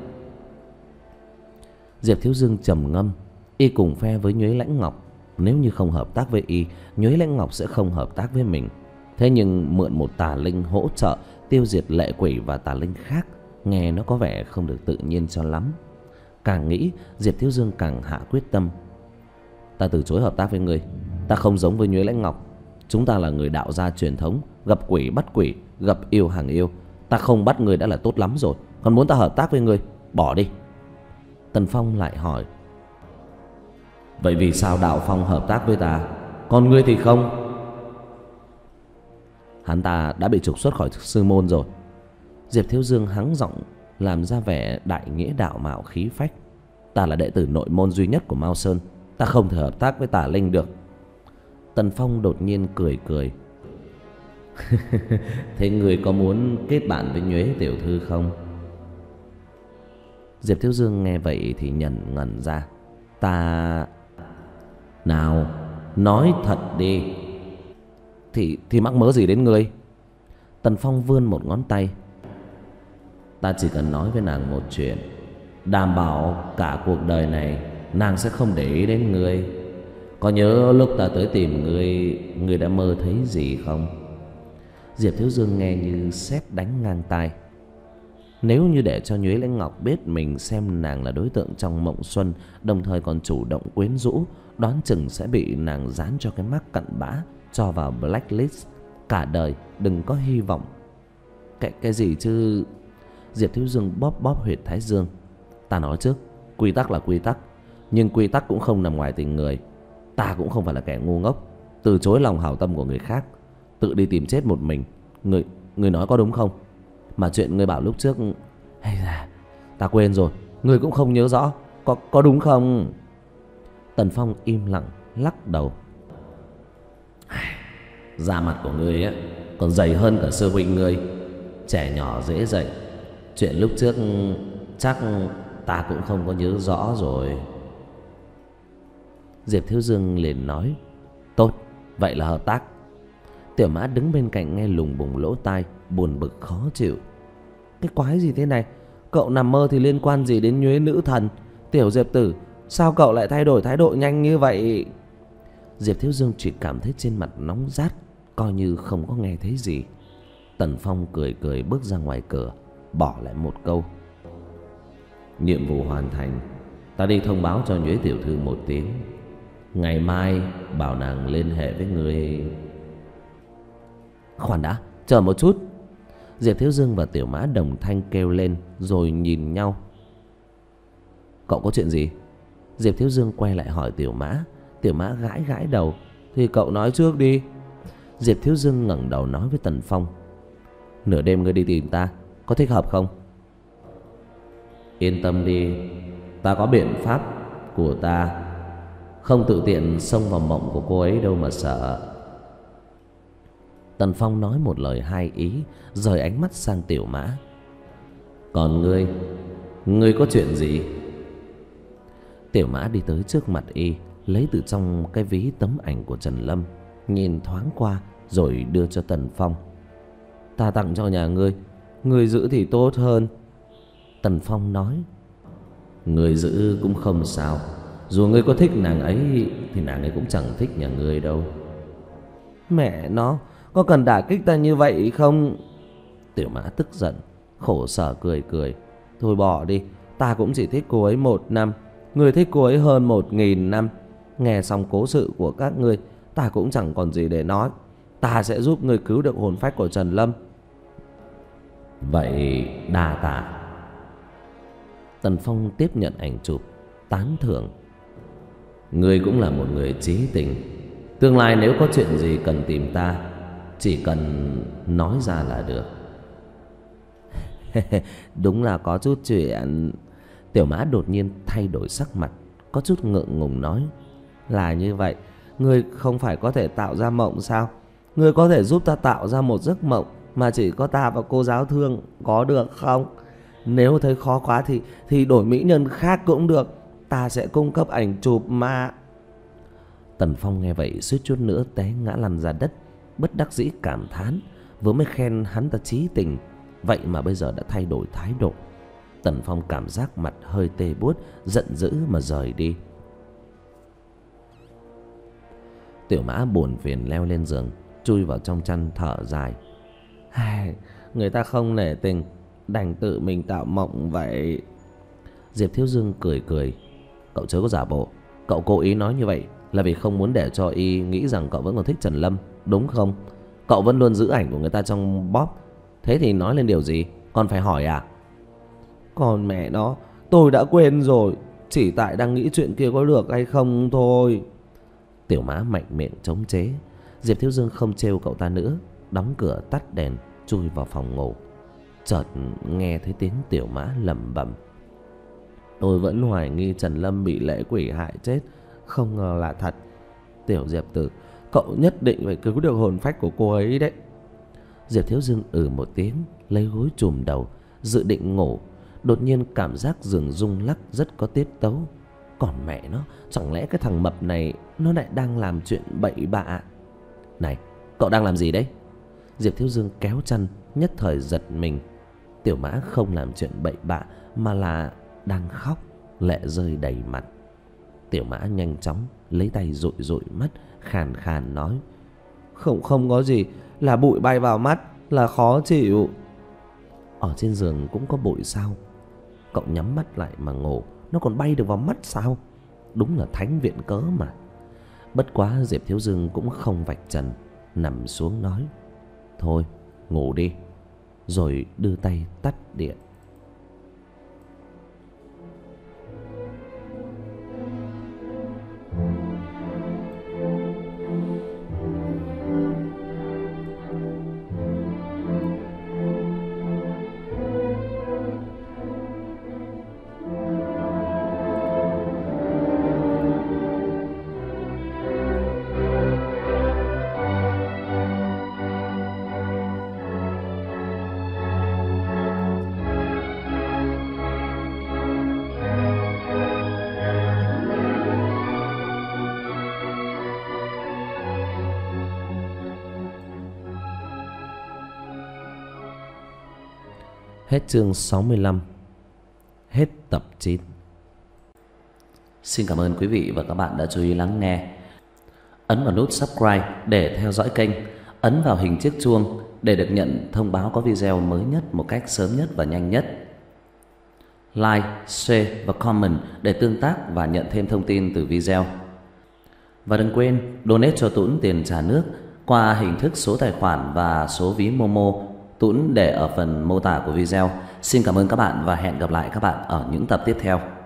Diệp Thiếu Dương trầm ngâm. Y cùng phe với Nhuế Lãnh Ngọc, nếu như không hợp tác với y, Nhuế Lãnh Ngọc sẽ không hợp tác với mình. Thế nhưng mượn một tà linh hỗ trợ tiêu diệt lệ quỷ và tà linh khác, nghe nó có vẻ không được tự nhiên cho lắm. Càng nghĩ, Diệp Thiếu Dương càng hạ quyết tâm. Ta từ chối hợp tác với ngươi. Ta không giống với Nhuế Lãnh Ngọc. Chúng ta là người đạo gia truyền thống, gặp quỷ bắt quỷ, gặp yêu hàng yêu. Ta không bắt ngươi đã là tốt lắm rồi, còn muốn ta hợp tác với ngươi, bỏ đi. Tần Phong lại hỏi: vậy vì sao Đạo Phong hợp tác với ta, còn ngươi thì không? Hắn ta đã bị trục xuất khỏi sư môn rồi. Diệp Thiếu Dương hắng giọng, làm ra vẻ đại nghĩa đạo mạo khí phách: ta là đệ tử nội môn duy nhất của Mao Sơn, ta không thể hợp tác với tà linh được. Tần Phong đột nhiên cười cười: thế người có muốn kết bạn với Nhuế tiểu thư không? Diệp Thiếu Dương nghe vậy thì nhận ngẩn ra. Ta... nào, nói thật đi. Thì thì mắc mớ gì đến ngươi? Tần Phong vươn một ngón tay: ta chỉ cần nói với nàng một chuyện, đảm bảo cả cuộc đời này nàng sẽ không để ý đến ngươi. Có nhớ lúc ta tới tìm ngươi, ngươi đã mơ thấy gì không? Diệp Thiếu Dương nghe như sét đánh ngang tai. Nếu như để cho Nhuế Lãnh Ngọc biết mình xem nàng là đối tượng trong mộng xuân, đồng thời còn chủ động quyến rũ, đoán chừng sẽ bị nàng dán cho cái mác cặn bã, cho vào blacklist, cả đời đừng có hy vọng. Cái, cái gì chứ? Diệp Thiếu Dương bóp bóp huyệt thái dương: ta nói trước, quy tắc là quy tắc, nhưng quy tắc cũng không nằm ngoài tình người. Ta cũng không phải là kẻ ngu ngốc, từ chối lòng hảo tâm của người khác, tự đi tìm chết một mình. Người, người nói có đúng không? Mà chuyện ngươi bảo lúc trước, hay là ta quên rồi, ngươi cũng không nhớ rõ, có, có đúng không? Tần Phong im lặng lắc đầu: da mặt của ngươi á còn dày hơn cả sư huynh ngươi, trẻ nhỏ dễ dạy. Chuyện lúc trước chắc ta cũng không có nhớ rõ rồi. Diệp Thiếu Dương liền nói: tốt, vậy là hợp tác. Tiểu Mã đứng bên cạnh nghe lùng bùng lỗ tai, buồn bực khó chịu. Cái quái gì thế này? Cậu nằm mơ thì liên quan gì đến Nhuế nữ thần? Tiểu Diệp tử, sao cậu lại thay đổi thái độ nhanh như vậy? Diệp Thiếu Dương chỉ cảm thấy trên mặt nóng rát, coi như không có nghe thấy gì. Tần Phong cười cười bước ra ngoài cửa, bỏ lại một câu: Nhiệm vụ hoàn thành. Ta đi thông báo cho Nhuế tiểu thư một tiếng. Ngày mai bảo nàng liên hệ với người. Khoan đã, chờ một chút. Diệp Thiếu Dương và Tiểu Mã đồng thanh kêu lên, rồi nhìn nhau. Cậu có chuyện gì? Diệp Thiếu Dương quay lại hỏi Tiểu Mã. Tiểu Mã gãi gãi đầu. Thì cậu nói trước đi. Diệp Thiếu Dương ngẩng đầu nói với Tần Phong. Nửa đêm ngươi đi tìm ta, có thích hợp không? Yên tâm đi, ta có biện pháp của ta, không tự tiện xông vào mộng của cô ấy đâu mà sợ. Tần Phong nói một lời hai ý, rời ánh mắt sang Tiểu Mã. Còn ngươi, ngươi có chuyện gì? Tiểu Mã đi tới trước mặt y, lấy từ trong cái ví tấm ảnh của Trần Lâm, nhìn thoáng qua rồi đưa cho Tần Phong. Ta tặng cho nhà ngươi, ngươi giữ thì tốt hơn. Tần Phong nói. Ngươi giữ cũng không sao, dù ngươi có thích nàng ấy thì nàng ấy cũng chẳng thích nhà ngươi đâu. Mẹ nó, có cần đả kích ta như vậy không? Tiểu Mã tức giận, khổ sở cười cười. Thôi bỏ đi, ta cũng chỉ thích cô ấy một năm, người thích cô ấy hơn một nghìn năm. Nghe xong cố sự của các ngươi, ta cũng chẳng còn gì để nói. Ta sẽ giúp ngươi cứu được hồn phách của Trần Lâm. Vậy đa tạ. Tần Phong tiếp nhận ảnh chụp, tán thưởng. Ngươi cũng là một người chí tình. Tương lai nếu có chuyện gì cần tìm ta, chỉ cần nói ra là được. Đúng là có chút chuyện. Tiểu Mã đột nhiên thay đổi sắc mặt, có chút ngượng ngùng nói. Là như vậy, ngươi không phải có thể tạo ra mộng sao? Ngươi có thể giúp ta tạo ra một giấc mộng mà chỉ có ta và cô giáo thương, có được không? Nếu thấy khó quá thì thì đổi mỹ nhân khác cũng được. Ta sẽ cung cấp ảnh chụp mà. Tần Phong nghe vậy suýt chút nữa té ngã lăn ra đất, bất đắc dĩ cảm thán. Vừa mới khen hắn ta chí tình, vậy mà bây giờ đã thay đổi thái độ. Tần Phong cảm giác mặt hơi tê buốt, giận dữ mà rời đi. Tiểu Mã buồn phiền leo lên giường, chui vào trong chăn thở dài. Ai, người ta không nể tình, đành tự mình tạo mộng vậy. Diệp Thiếu Dương cười cười. Cậu chớ có giả bộ. Cậu cố ý nói như vậy là vì không muốn để cho y nghĩ rằng cậu vẫn còn thích Trần Lâm, đúng không? Cậu vẫn luôn giữ ảnh của người ta trong bóp. Thế thì nói lên điều gì? Còn phải hỏi à? Còn mẹ nó, tôi đã quên rồi. Chỉ tại đang nghĩ chuyện kia có được hay không thôi. Tiểu Mã mạnh miệng chống chế. Diệp Thiếu Dương không trêu cậu ta nữa, đóng cửa tắt đèn, chui vào phòng ngủ. Chợt nghe thấy tiếng Tiểu Mã lẩm bẩm. Tôi vẫn hoài nghi Trần Lâm bị lệ quỷ hại chết, không ngờ là thật. Tiểu Diệp Tử, cậu nhất định phải cứu được hồn phách của cô ấy đấy. Diệp Thiếu Dương ừ một tiếng, lấy gối trùm đầu, dự định ngủ. Đột nhiên cảm giác giường rung lắc rất có tiết tấu. Còn mẹ nó, chẳng lẽ cái thằng mập này nó lại đang làm chuyện bậy bạ? Này, cậu đang làm gì đấy? Diệp Thiếu Dương kéo chăn, nhất thời giật mình. Tiểu Mã không làm chuyện bậy bạ mà là đang khóc, lệ rơi đầy mặt. Tiểu Mã nhanh chóng lấy tay dụi dụi mắt, khàn khàn nói. Không không có gì, là bụi bay vào mắt, là khó chịu. Ở trên giường cũng có bụi sao? Cậu nhắm mắt lại mà ngủ, nó còn bay được vào mắt sao? Đúng là thánh viện cớ mà. Bất quá Diệp Thiếu Dương cũng không vạch trần, nằm xuống nói. Thôi, ngủ đi. Rồi đưa tay tắt điện. Hết chương sáu mươi lăm. Hết tập chín. Xin cảm ơn quý vị và các bạn đã chú ý lắng nghe. Ấn vào nút subscribe để theo dõi kênh. Ấn vào hình chiếc chuông để được nhận thông báo có video mới nhất một cách sớm nhất và nhanh nhất. like, share và comment để tương tác và nhận thêm thông tin từ video. Và đừng quên donate cho Tuấn tiền trả nước qua hình thức số tài khoản và số ví Momo Tuấn để ở phần mô tả của video. Xin cảm ơn các bạn và hẹn gặp lại các bạn ở những tập tiếp theo.